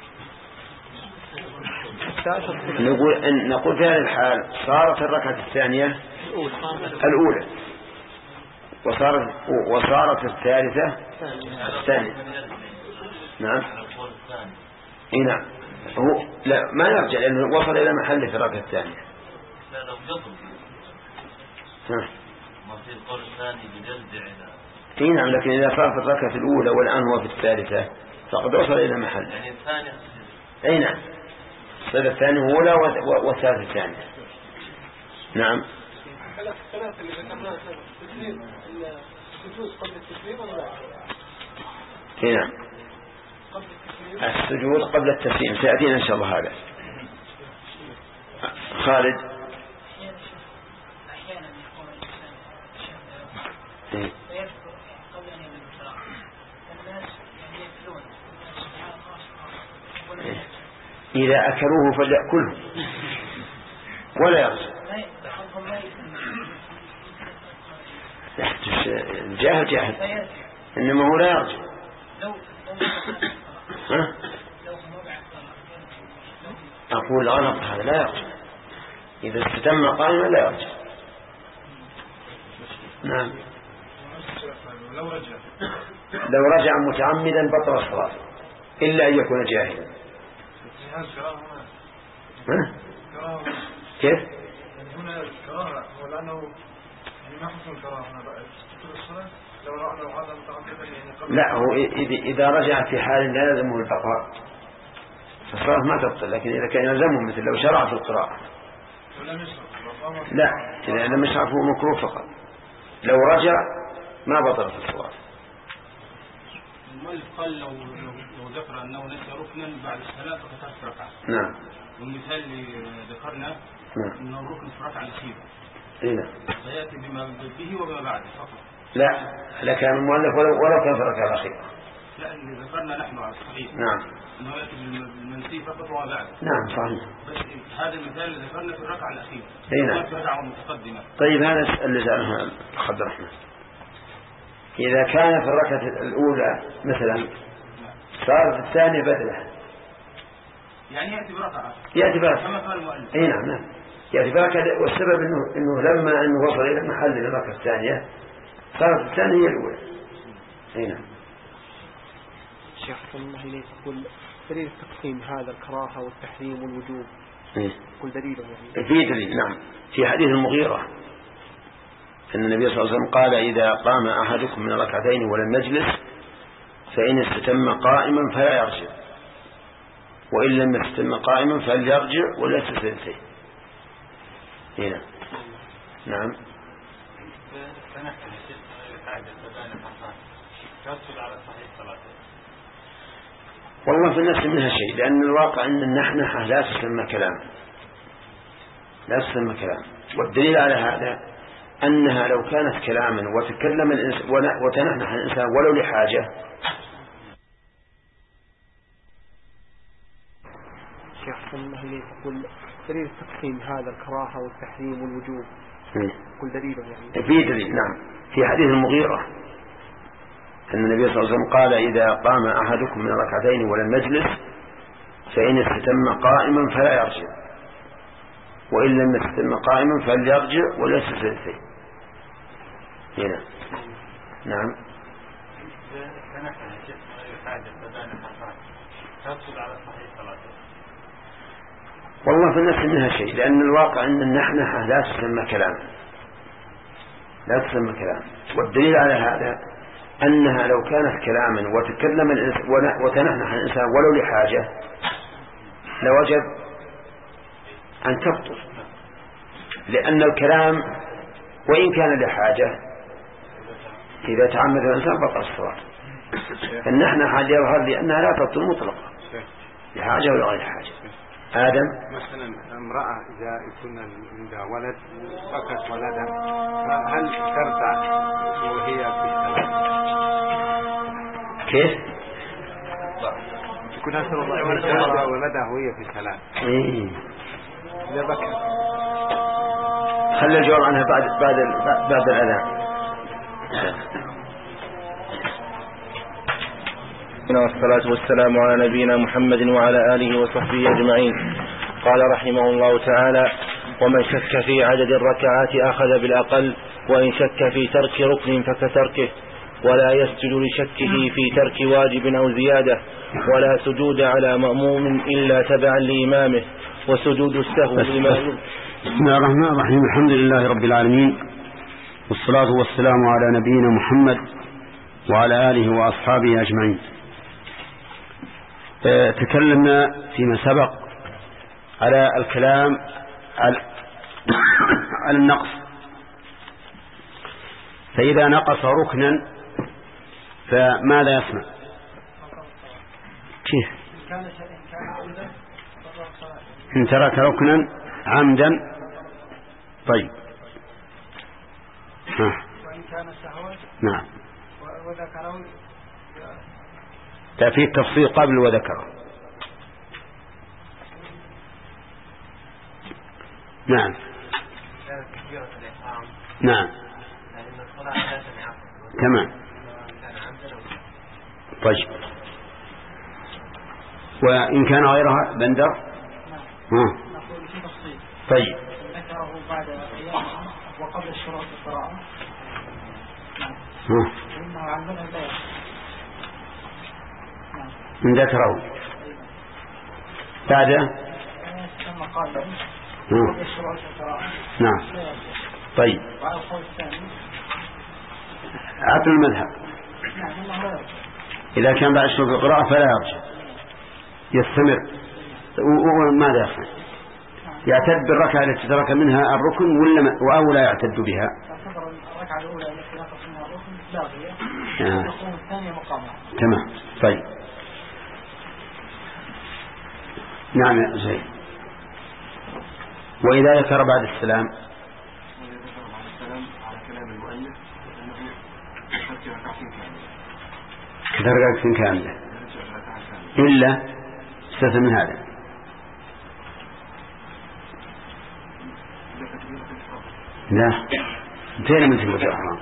نقول إن نقول في هذه الحال صارت الركعة الثانية الأولى، وصارت وصارت الثالثة الثانية. نعم اي نعم. هو لا ما يرجع لأنه وصل إلى محل في الركعة الثانية. لا لو قبل ها ما في القول الثاني بيرجع إلى اي نعم، لكن إذا صار في الركعة الأولى والآن هو في الثالثة فقد وصل إلى محل. يعني الثانية اي نعم، الصيغة الثانية هو أولى والثالثة الثانية. نعم. الثلاثة اللي ذكرناها التسليم السجود قبل التسليم ولا لا؟ اي نعم، السجود قبل التسليم سيأتينا إن شاء الله. هذا خالد. أحيانا يكون الإنسان إيه؟ ويذكر قبل أن يبدأ القراءة الناس يعني يأكلون إيه؟ إذا أكلوه فليأكله ولا يرجع. الجاهل جاهل، إنما هو لا يرجع. ها؟ أقول غلط، هذا لا يرجع. إذا استتم قائما لا يرجع. نعم. لو رجع لو رجع متعمدا بطل الصلاة إلا أن يكون جاهلا. ها؟ كيف؟ هنا الكراهة ولأنه يعني ما حكم الكراهة هنا بقى الصلاة لو رأى لو هذا متعمدا يعني قبل. لا، هو إذا رجع في حال لا يلزمه البقاء فالصلاة ما تبطل، لكن إذا كان يلزمه مثل لو شرع في القراءة لا، إذا لم يشرع فهو مكروه فقط. لو رجع ما بطل في الصلاة. المؤلف قال لو لو ذكر أنه ليس ركنا بعد الصلاة فكترت ركعة. نعم. والمثال اللي ذكرنا نعم أنه ركن في الركعة الأخيرة. نعم. فيأتي بما به وبما بعده فقط. لا، لكان المؤلف ولو, ولو كان في الركعة الأخيرة. لا، اللي ذكرنا نحن على الصحيح. نعم. أنه يأتي بالمنسي فقط وما بعده. نعم صحيح. بس هذا المثال اللي ذكرنا في الركعة الأخيرة. أي نعم. في الركعة المتقدمة. طيب هذا اللي سألنا عبد الرحمن. إذا كان في الركعة الأولى مثلا صارت الثانية بدلة. يعني يأتي بركعة. يأتي بركعة. كما قال المؤلف. أي نعم نعم. يأتي بركعة، والسبب إنه إنه لما إنه وصل إلى محل الركعة الثانية صارت الثانية هي الأولى. أي نعم. شيخ الله إليه يقول دليل التقسيم هذا الكراهة والتحريم والوجوب. إيه؟ كل دليل يعني. في دليل نعم، في حديث المغيرة أن النبي صلى الله عليه وسلم قال إذا قام أحدكم من ركعتين ولم يجلس فإن استتم قائما فلا يرجع، وإن لم يستتم قائما فليرجع ولا يستثنتين. هنا نعم. والله في النفس منها شيء، لأن الواقع أن النحنحة لا تسمى كلام، لا تسمى كلام. والدليل على هذا أنها لو كانت كلاما وتكلم الإنسان وتنحنح الإنسان ولو لحاجة. شيخ الله إليه يقول دليل التقسيم هذا الكراهة والتحريم والوجوب. كل دليل يعني. في دليل نعم، في حديث المغيرة أن النبي صلى الله عليه وسلم قال إذا قام أحدكم من ركعتين ولم يجلس فإن استتم قائما فلا يرجع، وإن لم يستتم قائما فليرجع ولا يستثنتين. هنا نعم. والله في النفس منها شيء، لأن الواقع أن النحنحة لا تسمى كلام، لا تسمى كلام. والدليل على هذا أنها لو كانت كلاما وتكلم الإنسان وتنحنح الإنسان ولو لحاجة لوجب أن تبطل، لأن الكلام وإن كان لحاجة إذا تعمد الإنسان بطل الصلاة. فالنحنحة يظهر لأنها لا تبطل مطلقا لحاجة ولا غير حاجة. آدم مثلا امرأة إذا يكون عندها ولد فقط ولدها فهل ترضع وهي في الصلاة؟ كيف؟ يكون ترضع ولدها وهي في الصلاة. إيه. إذا بكى. خلي الجواب عنها بعد بعد بعد الأذان. والصلاة والسلام على نبينا محمد وعلى آله وصحبه أجمعين. قال رحمه الله تعالى: ومن شك في عدد الركعات أخذ بالأقل وإن شك في ترك ركن فكتركه، ولا يسجد لشكه في ترك واجب أو زيادة، ولا سجود على مأموم إلا تبعا لإمامه، وسجود السهو لما. بسم الله الرحمن الرحيم. الحمد لله رب العالمين، والصلاة والسلام على نبينا محمد وعلى آله وأصحابه أجمعين. تكلمنا فيما سبق على الكلام على النقص، فإذا نقص ركنا فماذا يصنع؟ كيف؟ إن ترك ركنا عمدا. طيب. ها. وإن كان سهوا. نعم. وذكروا. فيه التفصيل قبل وذكره. نعم. نعم. تمام. طيب. وإن كان غيرها بندر. ها. طيب. ذكره بعد أيام وقبل الشروع في القراءة. ها. إنه عن منع لا من ذكره بعد ثم قال قبل الشروع في القراءة. نعم. طيب. وعلى القول الثاني عقل المذهب إذا كان بعد الشروع في القراءة فلا يرجع، يستمر. وماذا يصنع؟ يعتد بالركعة التي ترك منها الركن ولا أو لا يعتد بها؟ الركعة الأولى التي نقص منها الركن لاغية، والركن الثانية مقامة. تمام. طيب. نعم يا زين. وإذا ذكر بعد السلام كثر ركعتين كاملة إلا استثنى من هذا. لا انتهينا من تكبيرة الإحرام.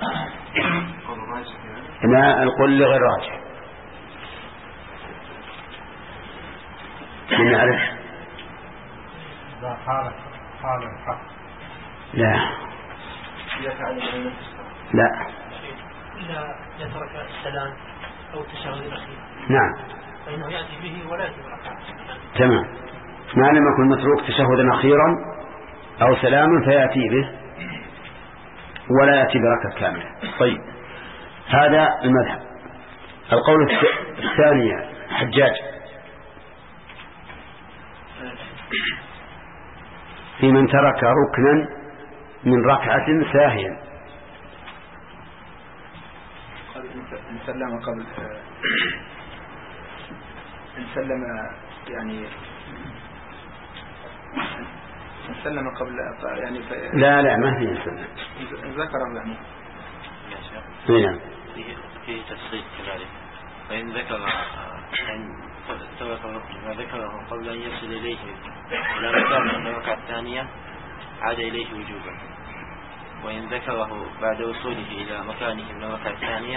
لا القول غير راجح. من يعرف؟ حالة حالة الحق. لا لا. إذا يترك السلام أو التشهد الأخير. نعم. فإنه يأتي به ولا يأتي بركعة. تمام. ما لم يكن متروك تشهدا أخيرا أو سلاما فيأتي به ولا يأتي بركعة كاملة. طيب. هذا المذهب. القول الثاني حجاج في من ترك ركنا من ركعة ساهيا. إن سلم قبل إن سلم يعني إن سلم قبل يعني لا لا ما في سلم. ذكر يعني نعم فيه تفصيل كذلك. فإن ذكر أن ترك الركن ما ذكره قبل أن يصل إليه ولا مكان من الركعة الثانية عاد إليه وجوبا، وإن ذكره بعد وصوله إلى مكانه من الركعة الثانية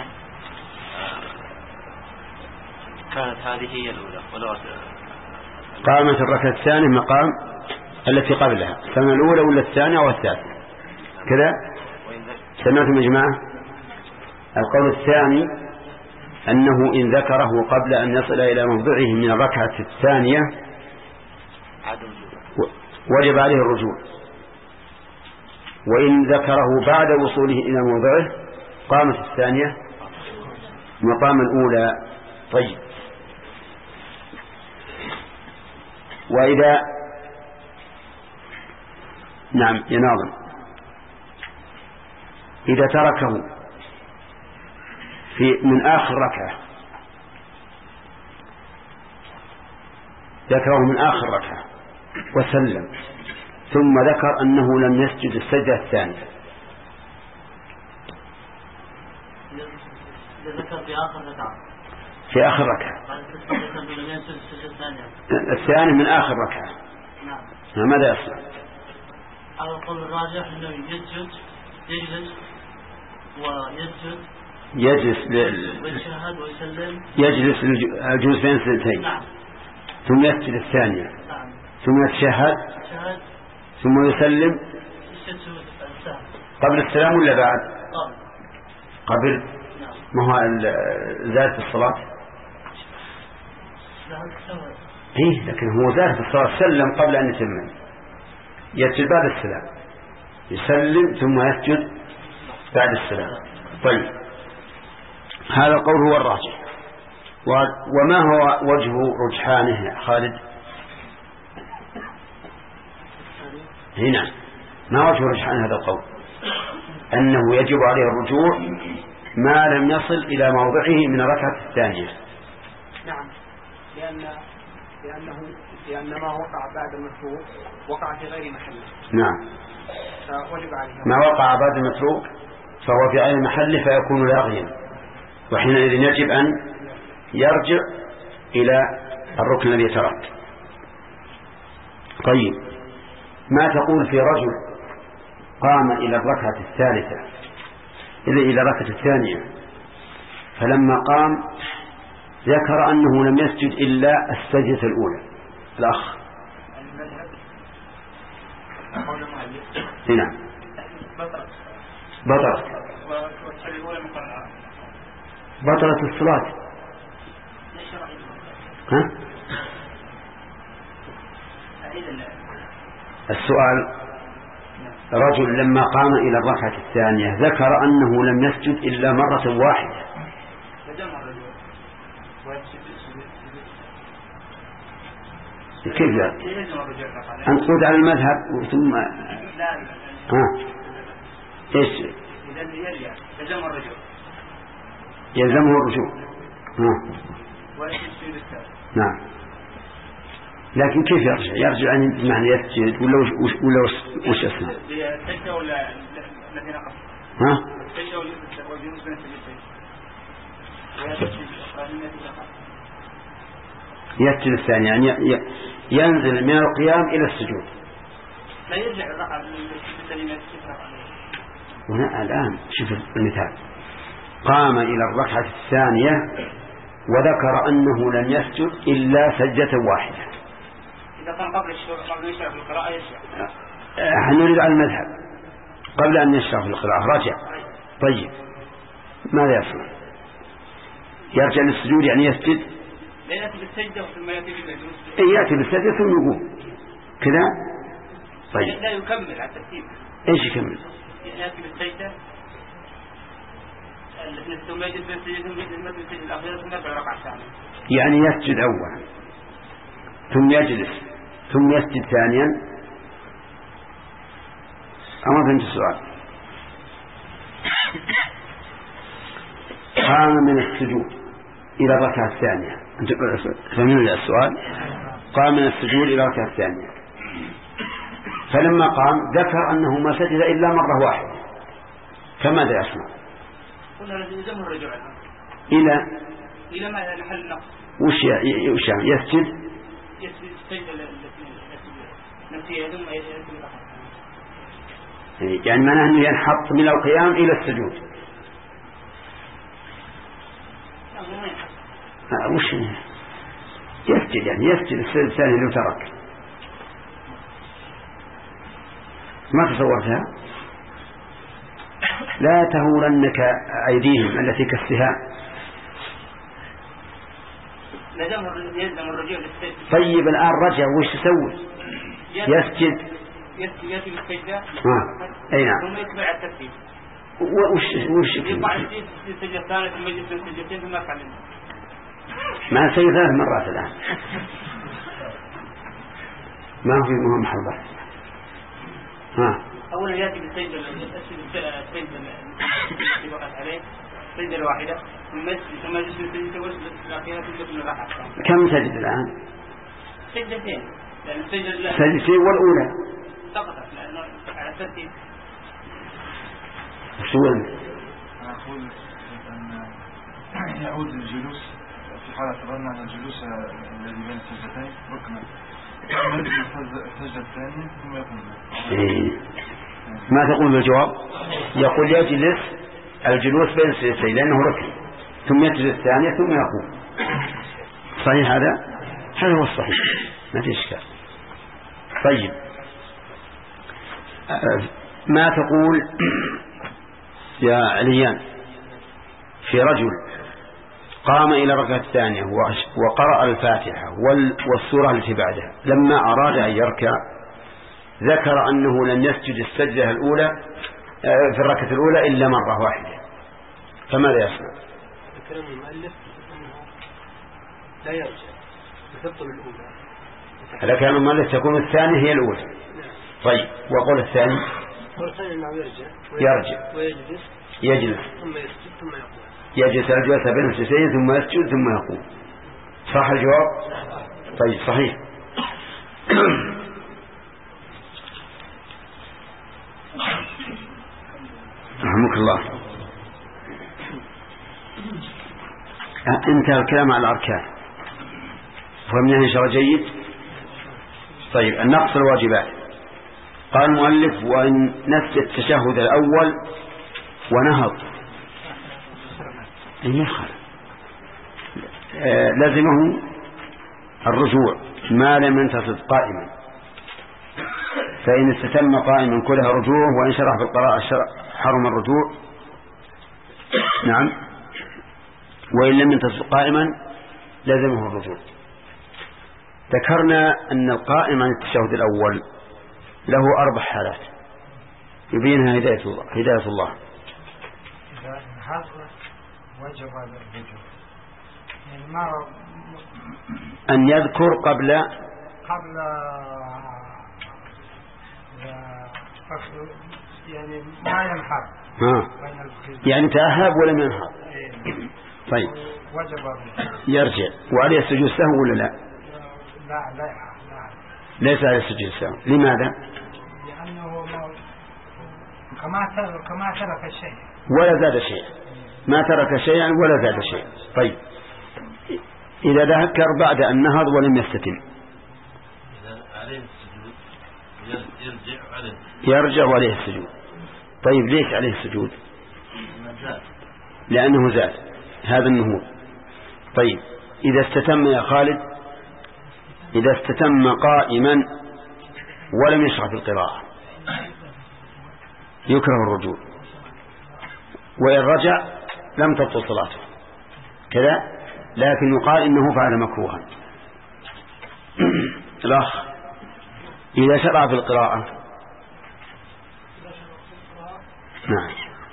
كانت هذه هي الأولى ولغت قامت الركعة الثانية مقام التي قبلها، السنة الأولى ولا الثانية أو الثالثة كذا. سمعتم يا جماعة؟ القول الثاني أنه إن ذكره قبل أن يصل إلى موضعه من الركعة الثانية وجب عليه الرجوع، وإن ذكره بعد وصوله إلى موضعه قامت الثانية مقام الأولى. طيب. وإذا نعم يناظم إذا تركه في من آخر ركعة، ذكره من آخر ركعة وسلم ثم ذكر أنه لم يسجد السجدة الثانية. ذكر في آخر ركعة في آخر ركعة الثاني من آخر ركعة. نعم. ماذا يصنع؟ على القول الراجح أنه يسجد يجلس ويسجد يجلس ويشهد ويسلم يجلس الجلوس بين السجدتين. نعم. ثم يسجد الثانية. نعم. ثم يتشهد ثم يسلم قبل السلام ولا بعد؟ قبل. ما هو زاد في الصلاة؟ إيه لكن هو زاد في الصلاة، سلم قبل أن يتم، يسجد بعد السلام، يسلم ثم يسجد بعد السلام. طيب هذا القول هو الراجح. وما هو وجه رجحانه يا خالد؟ هنا ما وجه رجحان هذا القول؟ أنه يجب عليه الرجوع ما لم يصل إلى موضعه من الركعة الثانية. نعم، لأن لأنه لأن ما وقع بعد المتروك وقع في غير محله. نعم، فوجب عليه ما وقع بعد المتروك فهو في غير محله فيكون لاغيا، وحينئذ يجب أن يرجع إلى الركن الذي ترك. طيب ما تقول في رجل قام إلى الركعة الثالثة إلى إلى الركعة الثانية، فلما قام ذكر أنه لم يسجد إلا السجدة الأولى؟ الأخ هنا بطلت بطلت الصلاة. ها؟ السؤال رجل لما قام إلى الركعة الثانية ذكر أنه لم يسجد إلا مرة واحدة، كيف لا؟ أنت قلت على المذهب ثم ها إيش؟ يلزمه الرجوع. يلزمه الرجوع. ها. نعم. لكن كيف يرجع؟ يرجع عن معنى يسجد ولا وش ولا وش وش اسمه؟ السجدة ولا الذي نقص؟ ها؟ السجدة والجلوس بين السجدتين. يسجد الثاني يعني ينزل من القيام إلى السجود. لا يرجع الركعة التي هنا الآن شوف المثال، قام إلى الركعة الثانية وذكر أنه لم يسجد إلا سجدة واحدة. إذا كان قبل الشروع قبل يشرع في القراءة يشرع. احنا نريد على المذهب قبل أن يشرع في القراءة رجع. طيب ماذا يصنع؟ يرجع للسجود يعني يسجد؟ لا يأتي بالسجدة ثم يأتي بالجلوس. إيه يأتي بالسجدة ثم يقوم كذا. طيب لا يكمل على الترتيب. إيش يكمل؟ يأتي بالسجدة ثم يجد بالسجدة ثم يجد بالسجدة الأخيرة ثم يرجع ركعة ثانية. يعني يسجد أولا ثم يجلس ثم يسجد ثانيا. أما فهمت السؤال؟ قام من السجود إلى الركعة الثانية. أنت فهمين السؤال؟ قام من السجود إلى الركعة الثانية، فلما قام ذكر أنه ما سجد إلا مرة واحدة، فماذا يصنع؟ قلنا يلزمه الرجوع إلى إلى ما محل النقص. وش وش يسجد؟ يسجد السجدة نفسية ثم يسجد الركعة. يعني معناه أنه ينحط من القيام إلى السجود. لا وش يسجد يعني يسجد السجد الثاني لو ترك. ما تصورتها؟ لا تهورنك أيديهم التي كالسهام. طيب الآن رجع وش يسوي؟ يسجد يأتي بالسجدة. أي نعم. ثم يتبع على الترتيب. وش وش يقع السجدة الثانية ثم يجلس السجدتين ثم يفعل. ما سوي ثلاث مرات الآن. ما هو في مهم حربة. ها. أولا يأتي بالسجدة السجدة التي بقت عليه السجدة الواحدة ثم يجلس ثم يجلس السجدة والسجدة الأخيرة ثم الركعة. كم سجد الآن؟ سجدتين. لأن السجدة السجدتين والأولى. سقطت لأنه على الترتيب. شو أنت؟ أقول أن يعود الجلوس في حالة تبنى عن الجلوس الذي بين السجدتين ركنا السجدة الثانية ثم يقوم. إيه. ما تقول بالجواب؟ يقول يجلس الجلوس بين السجدتين لأنه ركن ثم يجلس الثانية ثم يقوم. صحيح هذا؟ هذا هو الصحيح، ما في إشكال. طيب ما تقول يا عليان في رجل قام إلى الركعة الثانية وقرأ الفاتحة والسورة التي بعدها، لما أراد أن يركع ذكر أنه لن يسجد السجدة الأولى في الركعة الأولى إلا مرة واحدة، فماذا يصنع؟ كلام المؤلف أنه لا يرجع يثبت الأولى. على كلام المؤلف تكون الثانية هي الأولى. طيب، وقول الثاني والثاني أنه يرجع يرجع ويجلس يجلس ثم يسجد ثم يقوم، يجلس الجلسة بين السجدتين ثم يسجد ثم يقوم. صح الجواب؟ طيب صحيح. رحمك الله. انتهى الكلام على الأركان، فهمناه إن شاء الله جيد. طيب، النقص الواجبات. قال المؤلف وإن نسي التشهد الأول ونهض آه لازمه الرجوع ما لم ينتصب قائما، فإن استتم قائما كلها رجوع، وإن شرح في القراءة حرم الرجوع. نعم. وإن لم ينتصب قائما لازمه الرجوع. ذكرنا أن القائم عن التشهد الأول له أربع حالات يبينها هداية الله, هداية الله. إذا انحط وجب الرجوع، يعني ما أن يذكر قبل قبل يعني ما ينحط ها. يعني تأهب ولم ينحط. طيب، وجب الرجوع يرجع وعليه السجود سهو ولا لا؟ لا لا لا ليس عليه السجود سهو. لماذا؟ لأنه كما ترك كما ترك شيء ولا زاد شيء، ما ترك شيئا ولا زاد شيء. طيب، إذا ذكر بعد أن نهض ولم يستتم عليه السجود يرجع عليه يرجع وعليه السجود. طيب، ليش عليه السجود؟ لأنه زاد هذا النهوض. طيب، إذا استتم يا خالد، إذا استتم قائما ولم يشرع في القراءة يكره الرجوع، وإن رجع لم تبطل صلاته كذا، لكن يقال إنه فعل مكروها. الأخ إذا شرع في القراءة نعم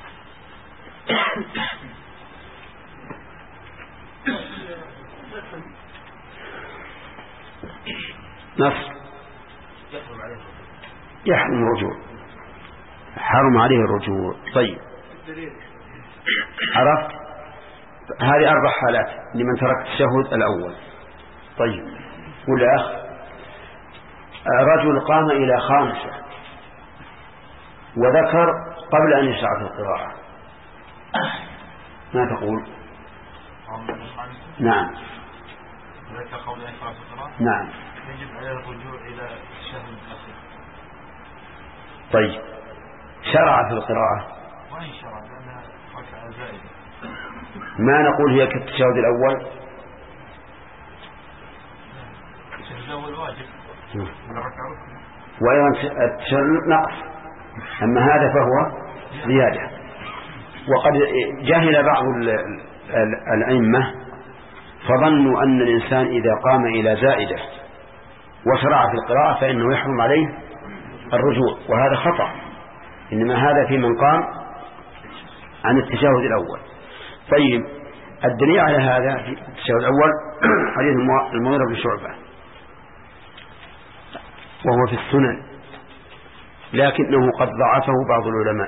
نص يحرم الرجوع، حرم عليه الرجوع. طيب، عرفت؟ هذه أربع حالات لمن ترك التشهد الأول. طيب، والأخ رجل قام إلى خامسة وذكر قبل أن يشرع في القراءة، ما تقول؟ نعم ذكر قبل أن يشرع في القراءة نعم يجب عليه الرجوع إلى التشهد الأخير. طيب، شرع في القراءة وإن شرع لأنها ركعة زائدة ما نقول هي كالتشهد الأول. التشهد الأول واجب وأيضا التشهد نقص، أما هذا فهو زيادة. وقد جهل بعض الأئمة فظنوا أن الإنسان إذا قام إلى زائدة وشرع في القراءة فإنه يحرم عليه الرجوع، وهذا خطأ. إنما هذا في من قام عن التشهد الأول. طيب، الدليل على هذا في التشهد الأول حديث المغيرة بن شعبة، وهو في السنن، لكنه قد ضعفه بعض العلماء،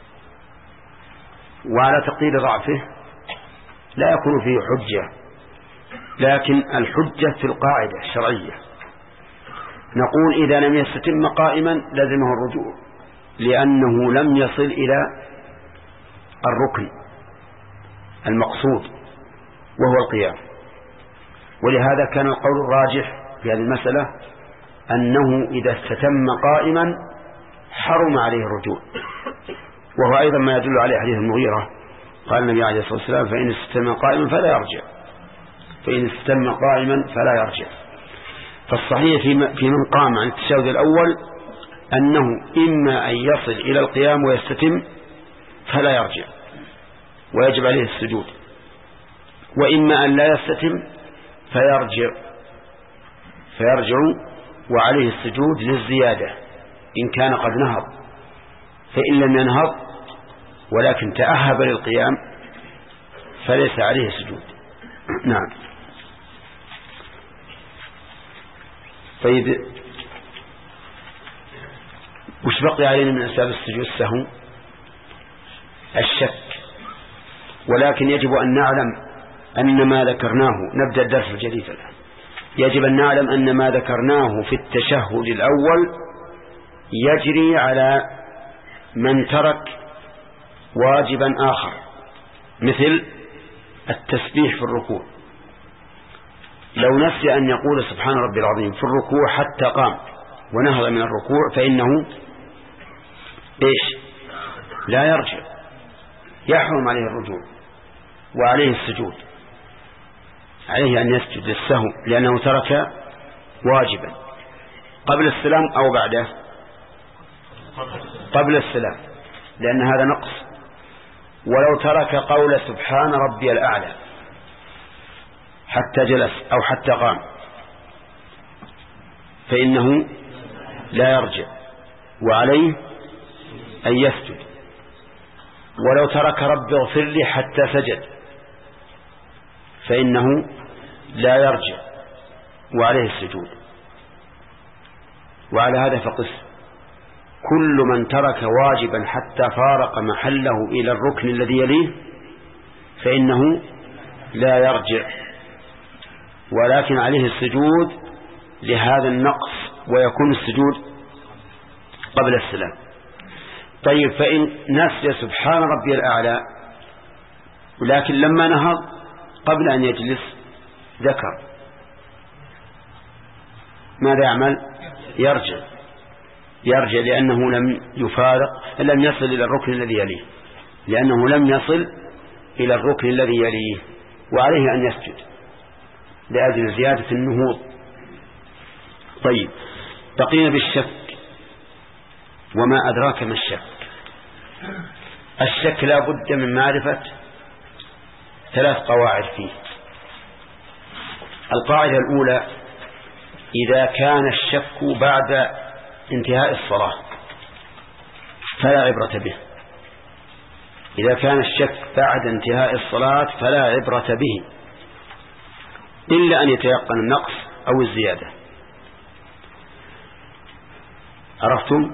وعلى تقدير ضعفه لا يكون فيه حجة، لكن الحجة في القاعدة الشرعية. نقول إذا لم يستتم قائما لازمه الرجوع، لأنه لم يصل إلى الركن المقصود وهو القيام. ولهذا كان القول الراجح في هذه المسألة أنه إذا استتم قائما حرم عليه الرجوع، وهو أيضا ما يدل عليه حديث المغيرة، قال النبي عليه الصلاة والسلام: فإن استتم قائما فلا يرجع، فإن استتم قائما فلا يرجع. فالصحيح في من قام عن التشهد الأول أنه إما أن يصل إلى القيام ويستتم فلا يرجع ويجب عليه السجود، وإما أن لا يستتم فيرجع فيرجع وعليه السجود للزيادة إن كان قد نهض. فإن لم ينهض ولكن تأهب للقيام فليس عليه سجود. نعم. طيب، وش بقي علينا من أسباب السجود السهو؟ الشك، ولكن يجب أن نعلم أن ما ذكرناه، نبدأ الدرس الجديد الآن، يجب أن نعلم أن ما ذكرناه في التشهد الأول يجري على من ترك واجبا آخر مثل التسبيح في الركوع. لو نسي أن يقول سبحان ربي العظيم في الركوع حتى قام ونهض من الركوع فإنه إيش؟ لا يرجع، يحرم عليه الرجوع وعليه السجود، عليه أن يسجد للسهو لأنه ترك واجبا قبل السلام أو بعده. قبل السلام، لأن هذا نقص. ولو ترك قول سبحان ربي الأعلى حتى جلس أو حتى قام فإنه لا يرجع وعليه أن يسجد. ولو ترك ربي اغفر لي حتى سجد فإنه لا يرجع وعليه السجود. وعلى هذا فقس كل من ترك واجبا حتى فارق محله إلى الركن الذي يليه فإنه لا يرجع ولكن عليه السجود لهذا النقص، ويكون السجود قبل السلام. طيب، فإن نسي سبحان ربي الأعلى ولكن لما نهض قبل أن يجلس ذكر، ماذا يعمل؟ يرجع يرجع لأنه لم يفارق، لم يصل إلى الركن الذي يليه، لأنه لم يصل إلى الركن الذي يليه وعليه أن يسجد لأجل زيادة النهوض. طيب، بقينا بالشك. وما أدراك ما الشك؟ الشك لا بد من معرفة ثلاث قواعد فيه. القاعدة الأولى: إذا كان الشك بعد انتهاء الصلاة فلا عبرة به. إذا كان الشك بعد انتهاء الصلاة فلا عبرة به إلا أن يتيقن النقص أو الزيادة. عرفتم؟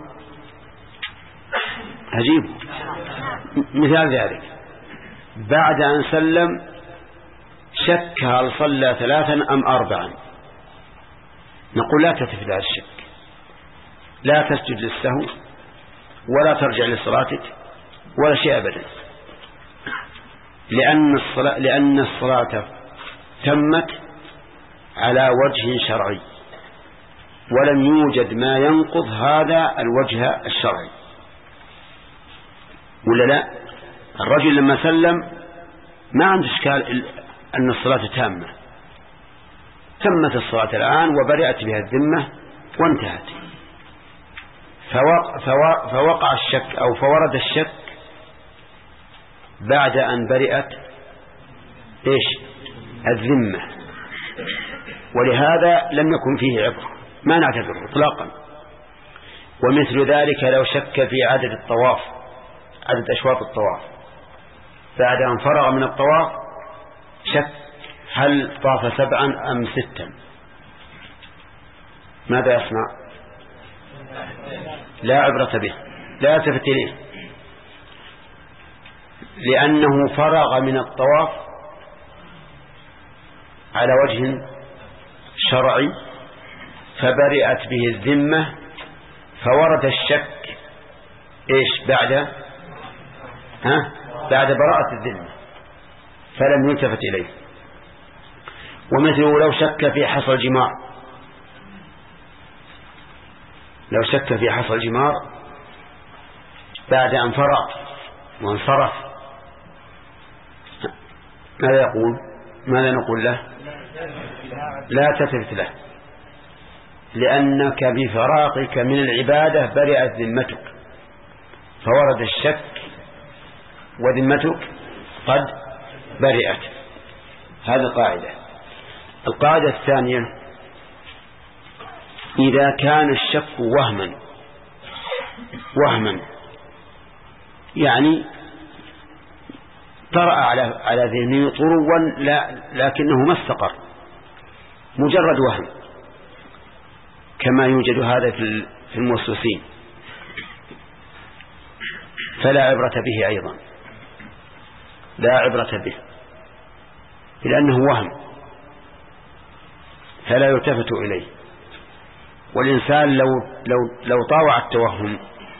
هجيب مثال ذلك: بعد أن سلم شك هل صلى ثلاثا أم أربعا، نقول لا تلتفت على الشك، لا تسجد للسهو ولا ترجع لصلاتك ولا شيء أبدا، لأن الصلاة, لأن الصلاة تمت على وجه شرعي ولم يوجد ما ينقض هذا الوجه الشرعي، ولا لا؟ الرجل لما سلم ما عنده إشكال أن الصلاة تامة، تمت الصلاة الآن وبرئت بها الذمة وانتهت. فوق فوق فوقع الشك أو فورد الشك بعد أن برئت إيش؟ الذمة، ولهذا لم يكن فيه عبرة، ما نعتبره إطلاقا. ومثل ذلك لو شك في عدد الطواف، عدد أشواط الطواف، بعد أن فرغ من الطواف شك هل طاف سبعا أم ستا، ماذا يصنع؟ لا عبرة به، لا يلتفت إليه، لأنه فرغ من الطواف على وجه شرعي فبرئت به الذمة، فورد الشك إيش بعد ها بعد براءة الذمة فلم يلتفت إليه. ومثله لو شك في حصل جمار، لو شك في حصل جمار بعد أن فرغ وانصرف، ماذا يقول؟ ماذا نقول له؟ لا تلتفت له، لأنك بفراقك من العبادة برئت ذمتك، فورد الشك وذمتك قد برئت. هذه قاعدة. القاعدة الثانية: إذا كان الشك وهما وهما يعني طرأ على على ذهنه طروا لا لكنه ما استقر، مجرد وهم، كما يوجد هذا في الموسوسين، فلا عبرة به أيضا، لا عبرة به لأنه وهم فلا يلتفت إليه. والإنسان لو لو لو طاوع التوهم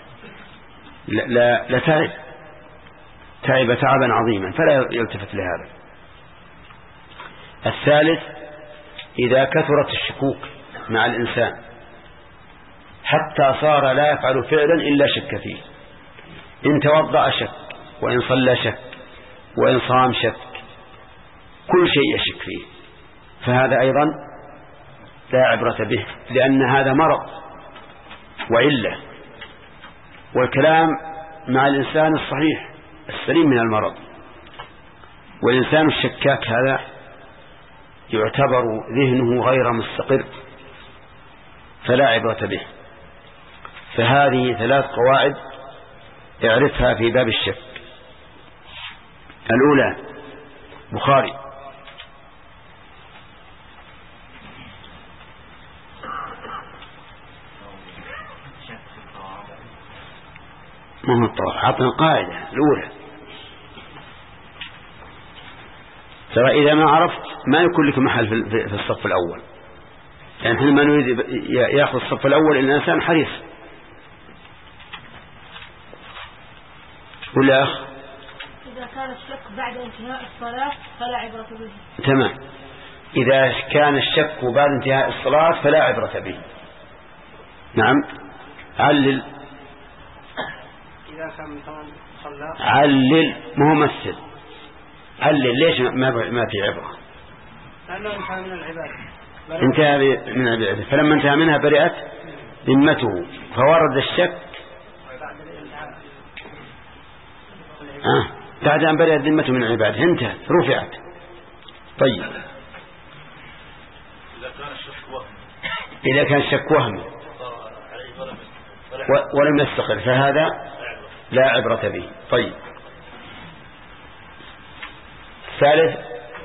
لا لتعب تعب تعبا عظيما فلا يلتفت لهذا. الثالث: إذا كثرت الشكوك مع الإنسان حتى صار لا يفعل فعلا إلا شك فيه، إن توضأ شك، وإن صلى شك، وإن صام شك، كل شيء يشك فيه، فهذا أيضا لا عبرة به، لأن هذا مرض وعلة. والكلام مع الإنسان الصحيح السليم من المرض، والإنسان الشكاك هذا يعتبر ذهنه غير مستقر فلا عبرة به. فهذه ثلاث قواعد اعرفها في باب الشك. الأولى: بخاري ما هو الطواف، عطنا القاعدة الأولى. ترى إذا ما عرفت ما يكون لك محل في الصف الأول، يعني حينما نريد يأخذ الصف الأول الإنسان حريص. ولا أخ؟ إذا كان الشك بعد انتهاء الصلاة فلا عبرة به. تمام. إذا كان الشك بعد انتهاء الصلاة فلا عبرة به. نعم. علل. إذا كان مثلا صلى. علل، ما هو مثل. علل ليش ما ما في عبرة؟ لأنه انتهى من العبادة. انتهى من العبادة، فلما انتهى منها برئت ذمته، فورد الشك آه. بعد أن برئت ذمته من العبادة انتهت رفعت. طيب إذا كان الشك وهمي ولم يستقر فهذا لا عبرة به. طيب الثالث: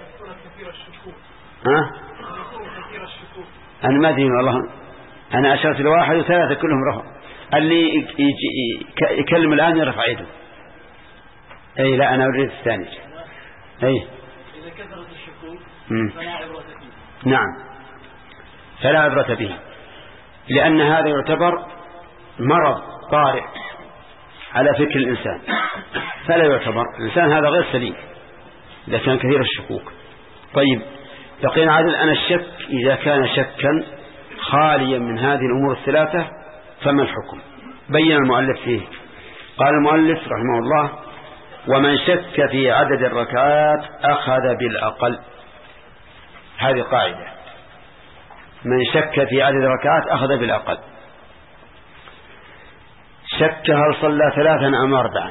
ها؟ أنا ما أدري والله، أنا أشرت لواحد وثلاثة كلهم رفع، اللي يكلم الآن يرفع يده. أي لا، أنا أريد الثاني. أي إذا كثرت الشكوك فلا عبرة به. نعم، فلا عبرة به، لأن هذا يعتبر مرض طارئ على فكر الإنسان، فلا يعتبر الإنسان هذا غير سليم إذا كان كثير الشكوك. طيب بقينا عادل. أنا الشك إذا كان شكا خاليا من هذه الأمور الثلاثة فما الحكم؟ بين المؤلف فيه. قال المؤلف رحمه الله: ومن شك في عدد الركعات أخذ بالأقل. هذه قاعدة: من شك في عدد الركعات أخذ بالأقل. شك هل صلى ثلاثا أم أربعا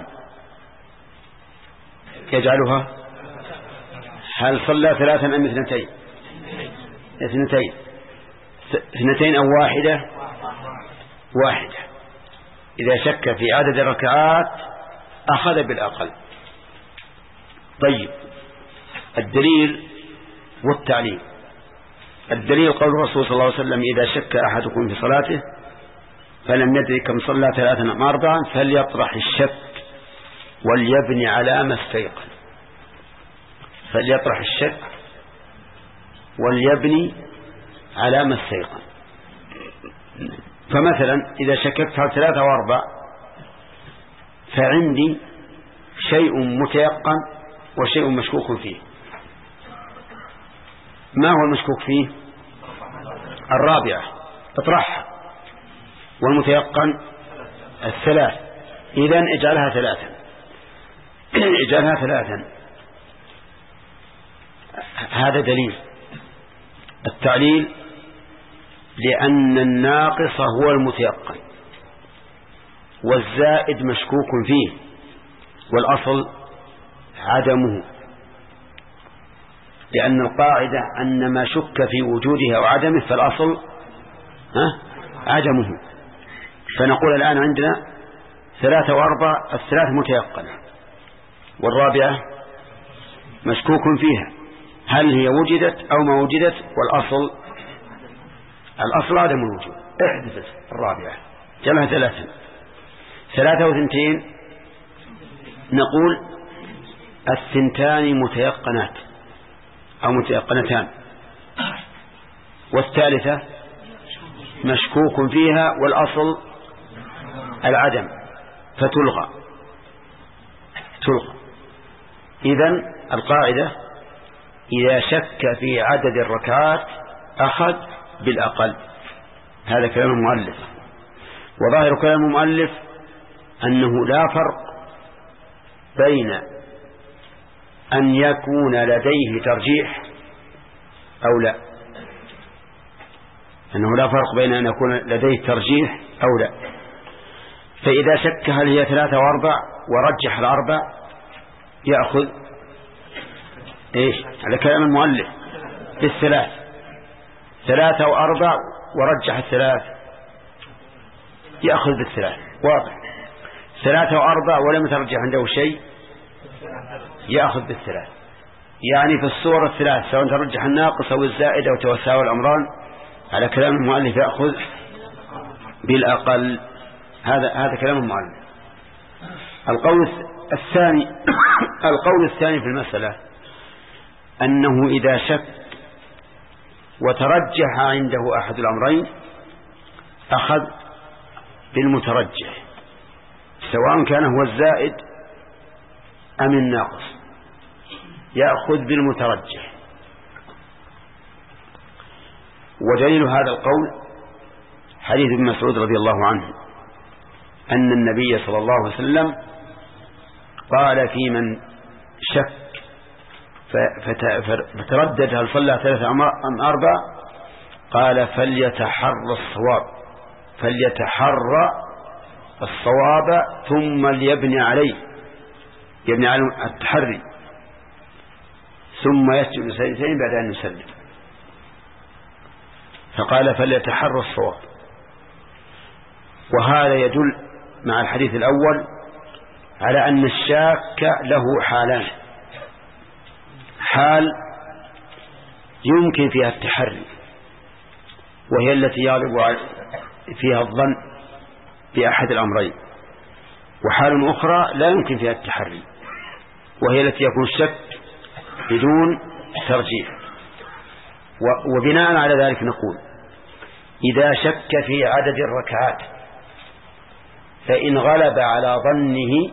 يجعلها، هل صلى ثلاثا أم اثنتين اثنتين اثنتين أو واحدة واحدة. إذا شك في عدد الركعات أخذ بالأقل. طيب الدليل والتعليل. الدليل قول الرسول صلى الله عليه وسلم: إذا شك أحدكم في صلاته فلم يدري كم صلى ثلاثا أم أربعا فليطرح الشك وليبني على ما استيقن. فليطرح الشك وليبني على ما استيقن. فمثلا إذا شككت هل ثلاثة أو أربع فعندي شيء متيقن وشيء مشكوك فيه. ما هو المشكوك فيه؟ الرابعة اطرحها، والمتيقن الثلاث. إذن اجعلها ثلاثا اجعلها ثلاثا. هذا دليل. التعليل: لأن الناقص هو المتيقن والزائد مشكوك فيه والأصل عدمه، لأن القاعدة أن ما شك في وجوده أو عدمه فالأصل ها عدمه. فنقول الآن عندنا ثلاثة وأربع، الثلاث متيقنة والرابعة مشكوك فيها، هل هي وجدت أو ما وجدت، والأصل الأصل عدم الوجود. احدثت الرابعة جمع ثلاثة ثلاثة وثنتين، نقول الثنتان متيقنات أو متيقنتان، والثالثة مشكوك فيها والأصل العدم فتلغى تلغى. إذن القاعدة إذا شك في عدد الركعات أخذ بالأقل. هذا كلام المؤلف، وظاهر كلام المؤلف أنه لا فرق بين أن يكون لديه ترجيح أو لا، أنه لا فرق بين أن يكون لديه ترجيح أو لا. فإذا شك هل هي ثلاثة وأربع ورجح الأربع يأخذ إيش على كلام المؤلف بالثلاث، ثلاثة وأربع ورجح الثلاث يأخذ بالثلاث، واضح. ثلاثة وأربع ولم يترجح عنده شيء يأخذ بالثلاث. يعني في الصورة الثلاث سواء ترجح الناقص أو الزائد أو توساوى الأمران على كلام المؤلف يأخذ بالأقل. هذا هذا كلام المؤلف. القول الثاني القول الثاني في المسألة أنه إذا شك وترجح عنده أحد الأمرين أخذ بالمترجح سواء كان هو الزائد أم الناقص، يأخذ بالمترجح. ودليل هذا القول حديث ابن مسعود رضي الله عنه أن النبي صلى الله عليه وسلم قال في من شك فتردد هل صلى ثلاثة أم أربع، قال فليتحرى الصواب فليتحرى الصواب ثم ليبني عليه يبني على التحري ثم يسجد سجدتين بعد أن يسلم. فقال فليتحرى الصواب. وهذا يدل مع الحديث الأول على أن الشاك له حالان: حال يمكن فيها التحري وهي التي يغلب فيها الظن بأحد الأمرين، وحال أخرى لا يمكن فيها التحري وهي التي يكون الشك بدون ترجيح. وبناء على ذلك نقول إذا شك في عدد الركعات فإن غلب على ظنه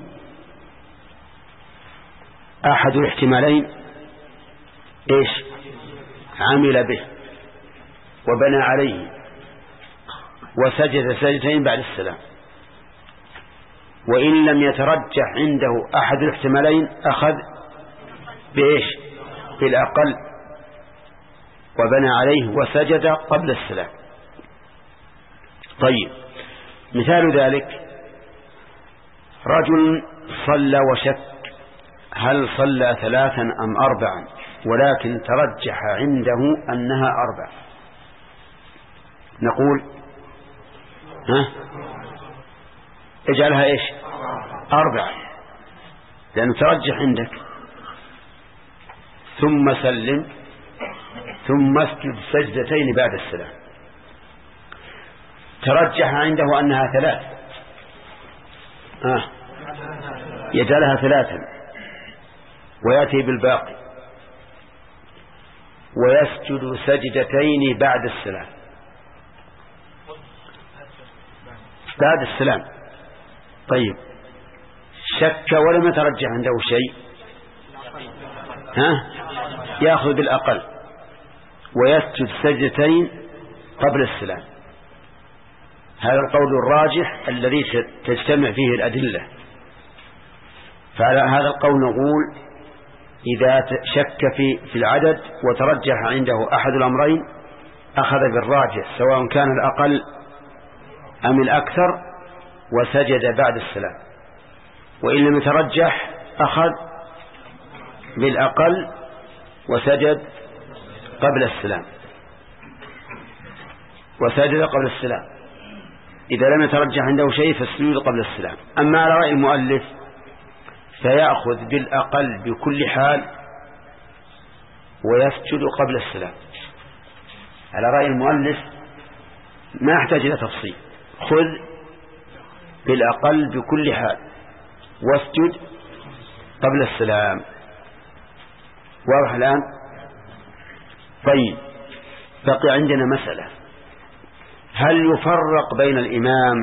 أحد الاحتمالين إيش عمل به وبنى عليه وسجد سجدتين بعد السلام. وإن لم يترجح عنده أحد الاحتمالين أخذ بإيش بالأقل وبنى عليه وسجد قبل السلام. طيب، مثال ذلك رجل صلى وشك هل صلى ثلاثا أم أربعا ولكن ترجح عنده أنها أربع، نقول ها اجعلها إيش أربع لأنه ترجح عندك، ثم سلم ثم اسجد سجدتين بعد السلام. ترجح عنده أنها ثلاث آه. يجعلها ثلاثا ويأتي بالباقي ويسجد سجدتين بعد السلام بعد السلام. طيب، شك ولم يترجح عنده شيء ها يأخذ بالأقل ويسجد سجدتين قبل السلام. هذا القول الراجح الذي تجتمع فيه الأدلة. فعلى هذا القول نقول إذا شك في في العدد وترجح عنده أحد الأمرين أخذ بالراجح سواء كان الأقل أم الأكثر وسجد بعد السلام، وإن لم يترجح أخذ بالأقل وسجد قبل السلام وسجد قبل السلام إذا لم يترجح عنده شيء فالسجود قبل السلام. أما على رأي المؤلف فيأخذ بالأقل بكل حال ويسجد قبل السلام. على رأي المؤلف ما يحتاج إلى تفصيل، خذ بالأقل بكل حال واسجد قبل السلام. واضح الآن؟ طيب، بقي عندنا مسألة، هل يفرق بين الإمام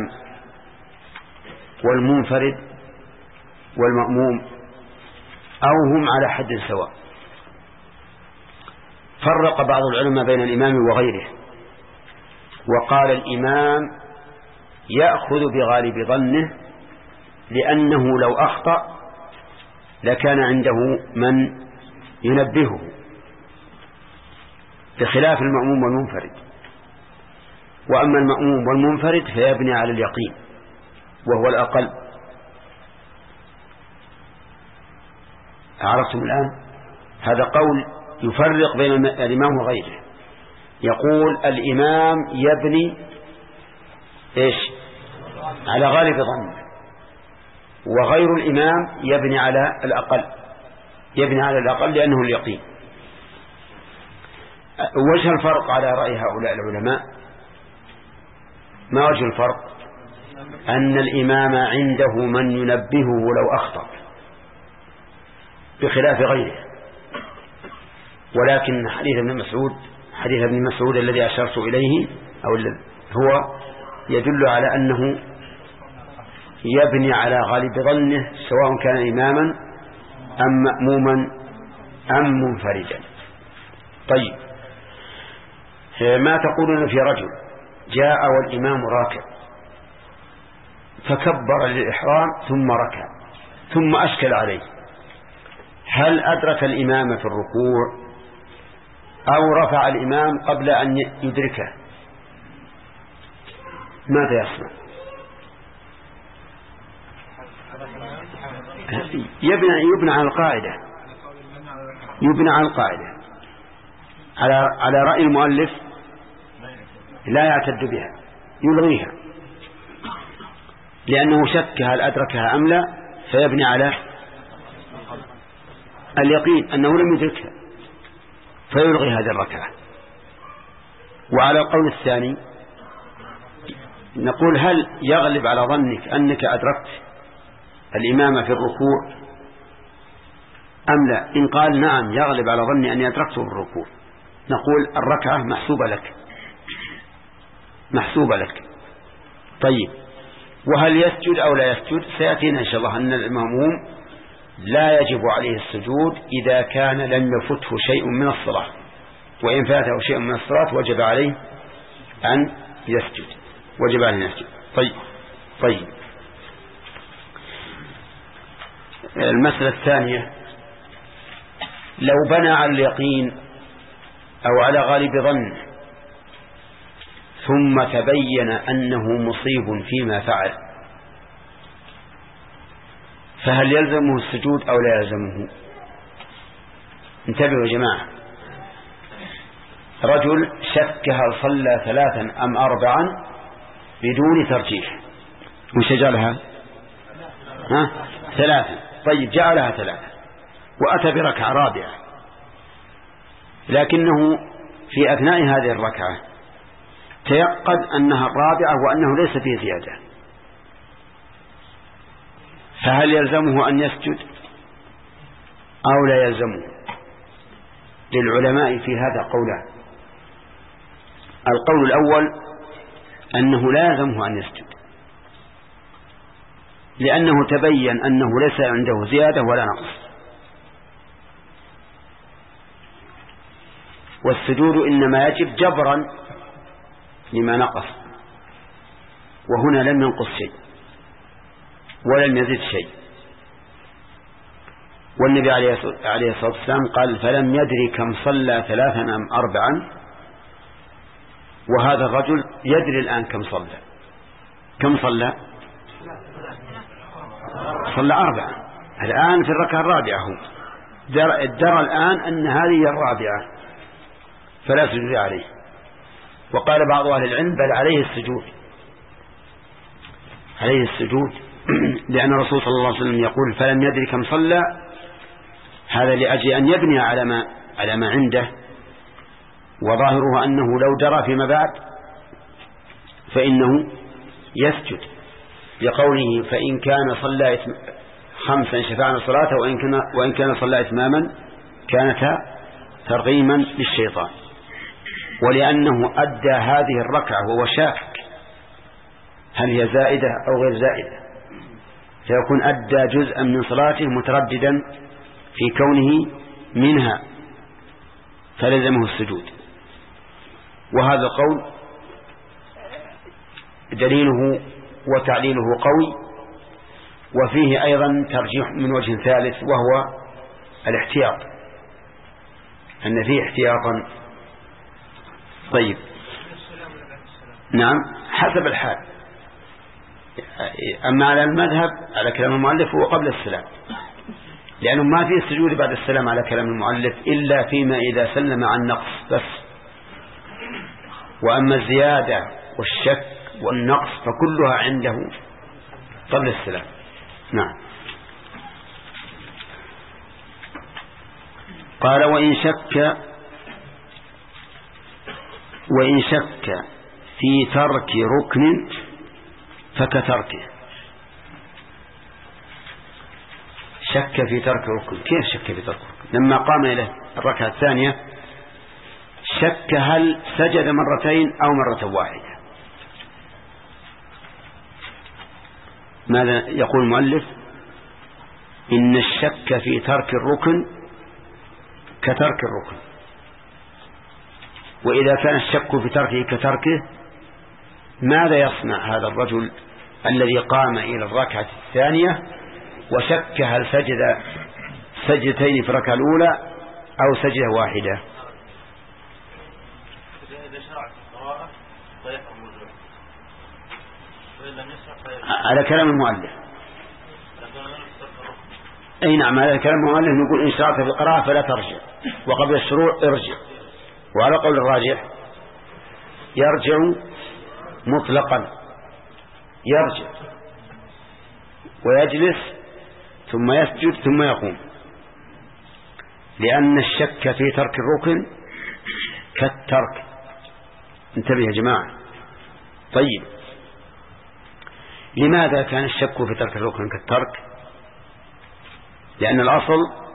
والمنفرد والمأموم أو هم على حد سواء؟ فرق بعض العلماء بين الإمام وغيره وقال الإمام يأخذ بغالب ظنه لأنه لو أخطأ لكان عنده من ينبهه، بخلاف المأموم والمنفرد. وأما المأموم والمنفرد فيبني على اليقين وهو الأقل. عرفتم الآن؟ هذا قول يفرق بين الإمام وغيره، يقول الإمام يبني إيش؟ على غالب ظنه، وغير الإمام يبني على الأقل، يبني على الأقل لأنه اليقين. وجه الفرق على رأي هؤلاء العلماء، ما وجه الفرق؟ أن الإمام عنده من ينبهه لو أخطأ بخلاف غيره. ولكن حديث ابن مسعود حديث ابن مسعود الذي أشرت إليه أو هو يدل على أنه يبني على غالب ظنه سواء كان إماما أم مأموما أم منفردا. طيب، ما تقولون في رجل جاء والإمام راكع فكبر للإحرام ثم ركع ثم أشكل عليه، هل أدرك الإمام في الركوع أو رفع الإمام قبل أن يدركه؟ ماذا يصنع؟ يبنى, يبنى على القاعدة يبنى على القاعدة على على رأي المؤلف لا يعتد بها، يلغيها لأنه شك هل أدركها أم لا، فيبني على اليقين أنه لم يدركها فيلغي هذه الركعة. وعلى القول الثاني نقول هل يغلب على ظنك أنك أدركت الإمام في الركوع أم لا؟ إن قال نعم يغلب على ظني أني أدركته في الركوع، نقول الركعة محسوبة لك محسوبة لك. طيب، وهل يسجد أو لا يسجد؟ سيأتينا إن شاء الله أن المأموم لا يجب عليه السجود إذا كان لم يفته شيء من الصلاة، وإن فاته شيء من الصلاة وجب عليه أن يسجد وجب عليه أن يسجد. طيب طيب المسألة الثانية، لو بنى على اليقين أو على غالب ظن ثم تبين أنه مصيب فيما فعل، فهل يلزمه السجود أو لا يلزمه؟ انتبهوا يا جماعة، رجل شك هل صلى ثلاثا أم أربعا بدون ترجيح، وش جعلها؟ ها؟ ثلاثا. طيب، جعلها ثلاثا وأتى بركعة رابعة، لكنه في أثناء هذه الركعة تيقن أنها الرابعة وأنه ليس فيه زيادة، فهل يلزمه أن يسجد أو لا يلزمه؟ للعلماء في هذا قولان. القول الأول أنه لا يلزمه أن يسجد، لأنه تبين أنه ليس عنده زيادة ولا نقص، والسجود إنما يجب جبرا لما نقص، وهنا لم ينقص شيء ولم يزد شيء. والنبي عليه الصلاة والسلام قال فلم يدري كم صلى ثلاثا أم أربعا وهذا الرجل يدري الآن كم صلى كم صلى صلى أربعة الآن في الركعة الرابعة هو درى الآن أن هذه الرابعة فلا سجود عليه. وقال بعض أهل العلم بل عليه السجود عليه السجود لأن الرسول صلى الله عليه وسلم يقول فلم يدري كم صلى، هذا لأجل أن يبني على ما على ما عنده، وظاهره أنه لو درى فيما بعد فإنه يسجد لقوله فإن كان صلى خمسا شفعنا صلاته وإن كان, وإن كان صلى إتماما كانت ترغيما للشيطان، ولأنه أدى هذه الركعة وهو شاك هل هي زائدة أو غير زائدة، فيكون أدى جزءا من صلاته مترددا في كونه منها فلزمه السجود. وهذا القول دليله وتعليله قوي، وفيه أيضا ترجيح من وجه ثالث وهو الاحتياط، أن فيه احتياطا. طيب نعم حسب الحال. أما على المذهب على كلام المؤلف هو قبل السلام، لأنه ما فيه السجود بعد السلام على كلام المؤلف إلا فيما إذا سلم عن نقص بس، وأما الزيادة والشك والنقص فكلها عنده قبل السلام. نعم. قال وإن شك وإن شك في ترك ركن فكتركه. شك في ترك ركن، كيف شك في ترك ركن؟ لما قام إلى الركعة الثانية شك هل سجد مرتين أو مرة واحدة. ماذا يقول المؤلف؟ إن الشك في ترك الركن كترك الركن، وإذا كان الشك في تركه كتركه ماذا يصنع هذا الرجل الذي قام إلى الركعة الثانية وشك هل سجد سجدتين في الركعة الأولى أو سجدة واحدة؟ على كلام المؤلف أي نعم على كلام المؤلف نقول إن شرعت في القراءة فلا ترجع، وقبل الشروع ارجع. وعلى قول الراجح يرجع مطلقا، يرجع ويجلس ثم يسجد ثم يقوم، لأن الشك في ترك الركن كالترك. انتبه يا جماعة. طيب لماذا كان الشك في ترك الركن كالترك؟ لأن الأصل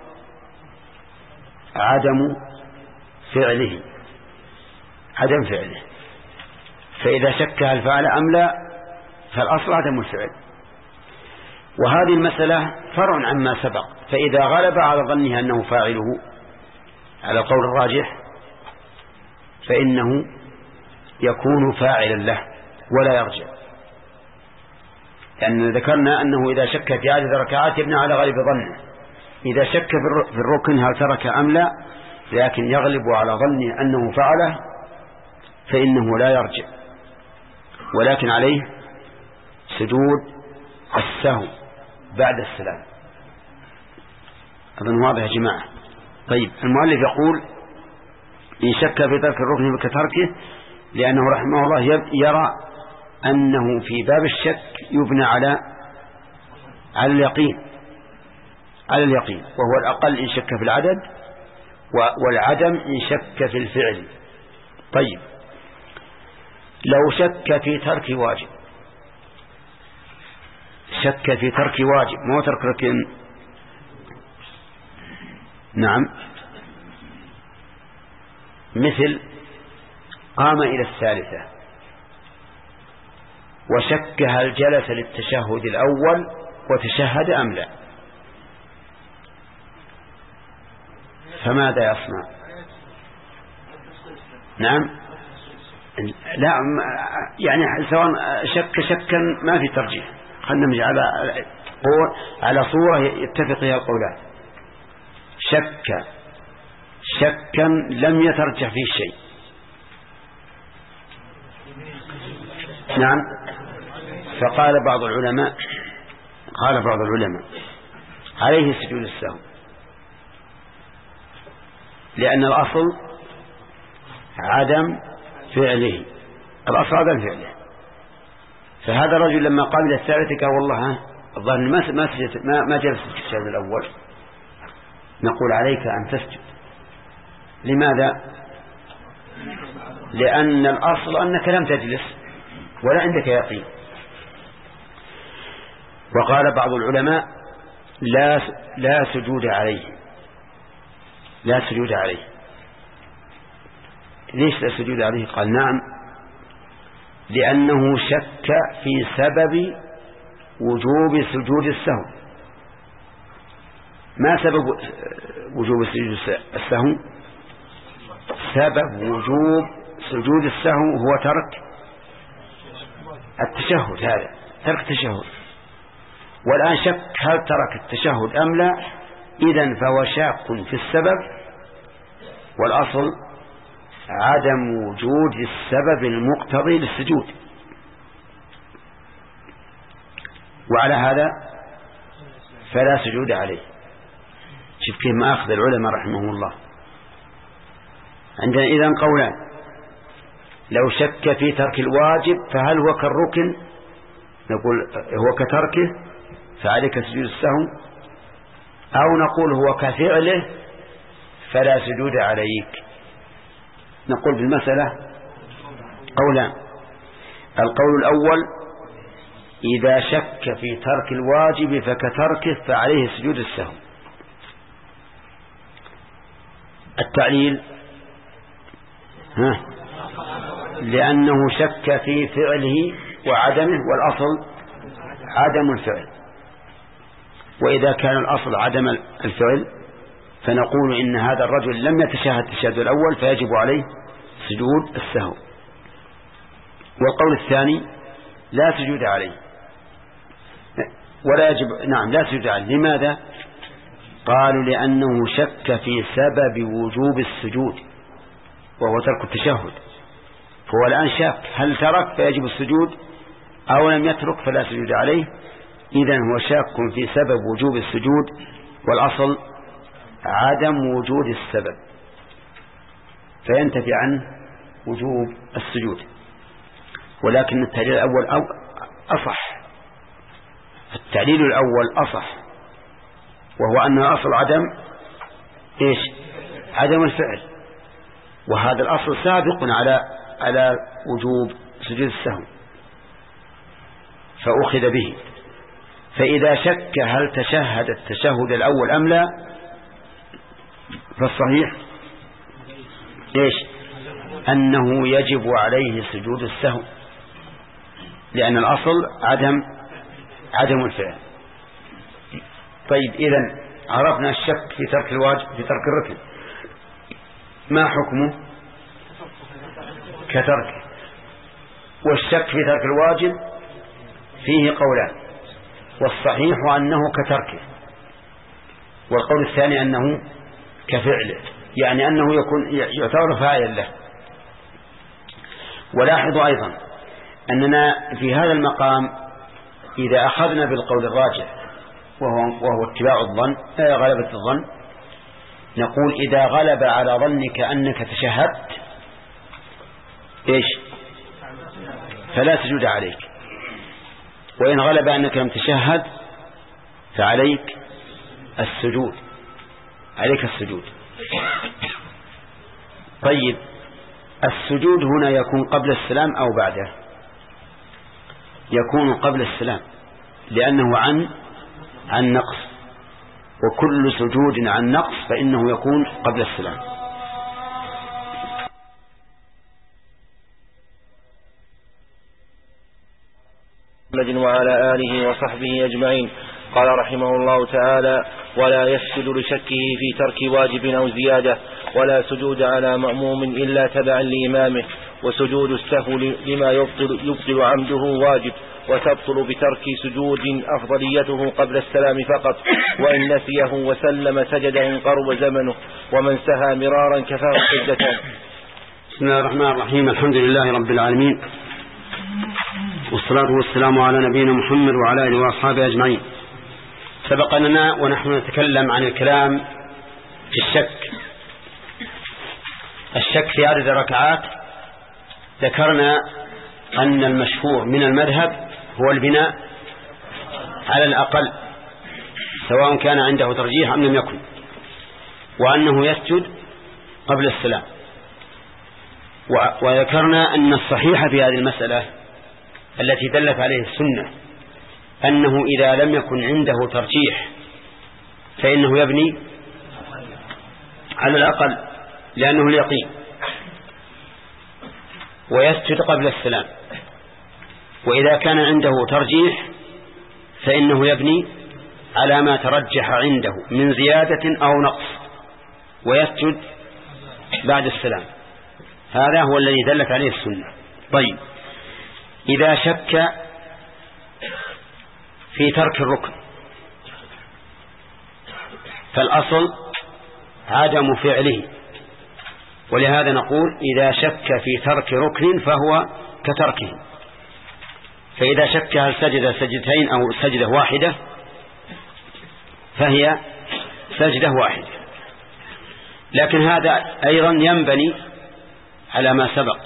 عدم فعله عدم فعله فإذا شك هل فعل أم لا فالأصل عدم الفعل. وهذه المسألة فرع عما سبق، فإذا غلب على ظنه أنه فاعله على القول الراجح فإنه يكون فاعلا له ولا يرجع، لأن ذكرنا أنه إذا شك في عدد ركعات يبنى على غالب ظنه. إذا شك في الركن هل ترك أم لا لكن يغلب على ظنه أنه فعله فإنه لا يرجع، ولكن عليه سجود السهو بعد السلام. أظن واضح يا جماعة. طيب المؤلف يقول إن شك في ترك الركن كتركه، لأنه رحمه الله يرى أنه في باب الشك يبنى على على اليقين على اليقين وهو الأقل إن شك في العدد والعدم إن شك في الفعل. طيب لو شك في ترك واجب، شك في ترك واجب مو ترك ركن. نعم مثل قام إلى الثالثة وشك هل جلس للتشهد الأول وتشهد أم لا، فماذا يصنع؟ نعم لا يعني سواء شك شكا ما في ترجيح، خلنا نمشي على على صورة يتفق فيها القولان. شك شكا لم يترجح فيه شيء نعم. فقال بعض العلماء قال بعض العلماء عليه سجود السهو، لأن الأصل عدم فعله، الأصل عدم فعله. فهذا الرجل لما قابل الثالثة قال والله الظاهر ما ما ما, ما جلس في الشهر الأول، نقول عليك أن تسجد. لماذا؟ لأن الأصل أنك لم تجلس ولا عندك يقين. وقال بعض العلماء لا لا سجود عليه، لا سجود عليه. ليش لا سجود عليه؟ قال نعم، لأنه شك في سبب وجوب سجود السهو. ما سبب وجوب سجود السهو؟ سبب وجوب سجود السهو هو ترك التشهد، هذا ترك التشهد. والآن شك هل ترك التشهد أم لا، إذن فهو شاك في السبب، والأصل عدم وجود السبب المقتضي للسجود. وعلى هذا فلا سجود عليه. شوف كيف ما أخذ العلماء رحمه الله. عندنا إذن قولان: لو شك في ترك الواجب فهل هو كالركن، نقول هو كتركه فعليك سجود السهو، أو نقول هو كفعله فلا سجود عليك. نقول بالمسألة قولان: القول الأول إذا شك في ترك الواجب فكتركه فعليه سجود السهو. التعليل ها لأنه شك في فعله وعدمه، والأصل عدم الفعل. وإذا كان الأصل عدم الفعل فنقول إن هذا الرجل لم يتشهد التشهد الأول فيجب عليه سجود السهو. والقول الثاني لا سجود عليه ولا يجب، نعم لا سجود عليه. لماذا؟ قالوا لأنه شك في سبب وجوب السجود وهو ترك التشهد، فهو الآن شاك هل ترك فيجب السجود أو لم يترك فلا سجود عليه. إذن هو شاك في سبب وجوب السجود، والأصل عدم وجود السبب فينتفي عنه وجوب السجود. ولكن التعليل الأول أو أصح، التعليل الأول أصح، وهو أن الأصل عدم إيش؟ عدم الفعل، وهذا الأصل سابق على على وجوب سجود السهو فأخذ به. فإذا شك هل تشهد التشهد الأول أم لا فالصحيح إيش؟ أنه يجب عليه سجود السهو، لأن الأصل عدم عدم الفعل. طيب إذن عرفنا الشك في ترك الواجب في ترك الركن، ما حكمه؟ كترك. والشك في ترك الواجب فيه قولان، والصحيح أنه كتركه، والقول الثاني أنه كفعله، يعني أنه يكون يعتبر فاعلا له. ولاحظوا أيضا أننا في هذا المقام إذا أخذنا بالقول الراجح وهو, وهو اتباع الظن غلبة الظن، نقول إذا غلب على ظنك أنك تشهدت إيش؟ فلا سجود عليك، وإن غلب أنك لم تشهد فعليك السجود، عليك السجود. طيب السجود هنا يكون قبل السلام أو بعده؟ يكون قبل السلام، لأنه عن عن نقص، وكل سجود عن نقص فإنه يكون قبل السلام. محمد وعلى آله وصحبه أجمعين. قال رحمه الله تعالى: ولا يسجد لشكه في ترك واجب أو زيادة، ولا سجود على مأموم إلا تبعا لإمامه، وسجود السهو لما يبطل, يبطل عمده واجب، وتبطل بترك سجود أفضليته قبل السلام فقط، وإن نسيه وسلم سجد إن قرب زمنه، ومن سهى مرارا كفاه سجدتان. بسم الله الرحمن الرحيم. الحمد لله رب العالمين، والصلاة والسلام على نبينا محمد وعلى آله وأصحابه أجمعين. سبق لنا ونحن نتكلم عن الكلام في الشك الشك في عدد الركعات. ذكرنا أن المشهور من المذهب هو البناء على الأقل سواء كان عنده ترجيح أم لم يكن، وأنه يسجد قبل السلام. وذكرنا أن الصحيح في هذه المسألة التي دلت عليه السنة أنه إذا لم يكن عنده ترجيح فإنه يبني على الأقل لأنه اليقين ويسجد قبل السلام. وإذا كان عنده ترجيح فإنه يبني على ما ترجح عنده من زيادة أو نقص ويسجد بعد السلام. هذا هو الذي دلت عليه السنة. طيب، إذا شك في ترك الركن فالأصل عدم فعله، ولهذا نقول إذا شك في ترك ركن فهو كتركه. فإذا شك هل سجد سجدتين أو سجدة واحدة فهي سجدة واحدة، لكن هذا أيضا ينبني على ما سبق.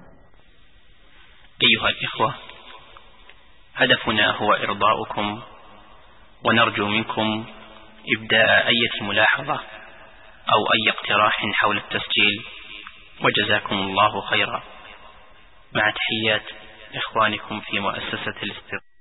أيها الإخوة، هدفنا هو إرضاؤكم، ونرجو منكم إبداء أي ملاحظة أو أي اقتراح حول التسجيل، وجزاكم الله خيرا. مع تحيات إخوانكم في مؤسسة الاستقامة.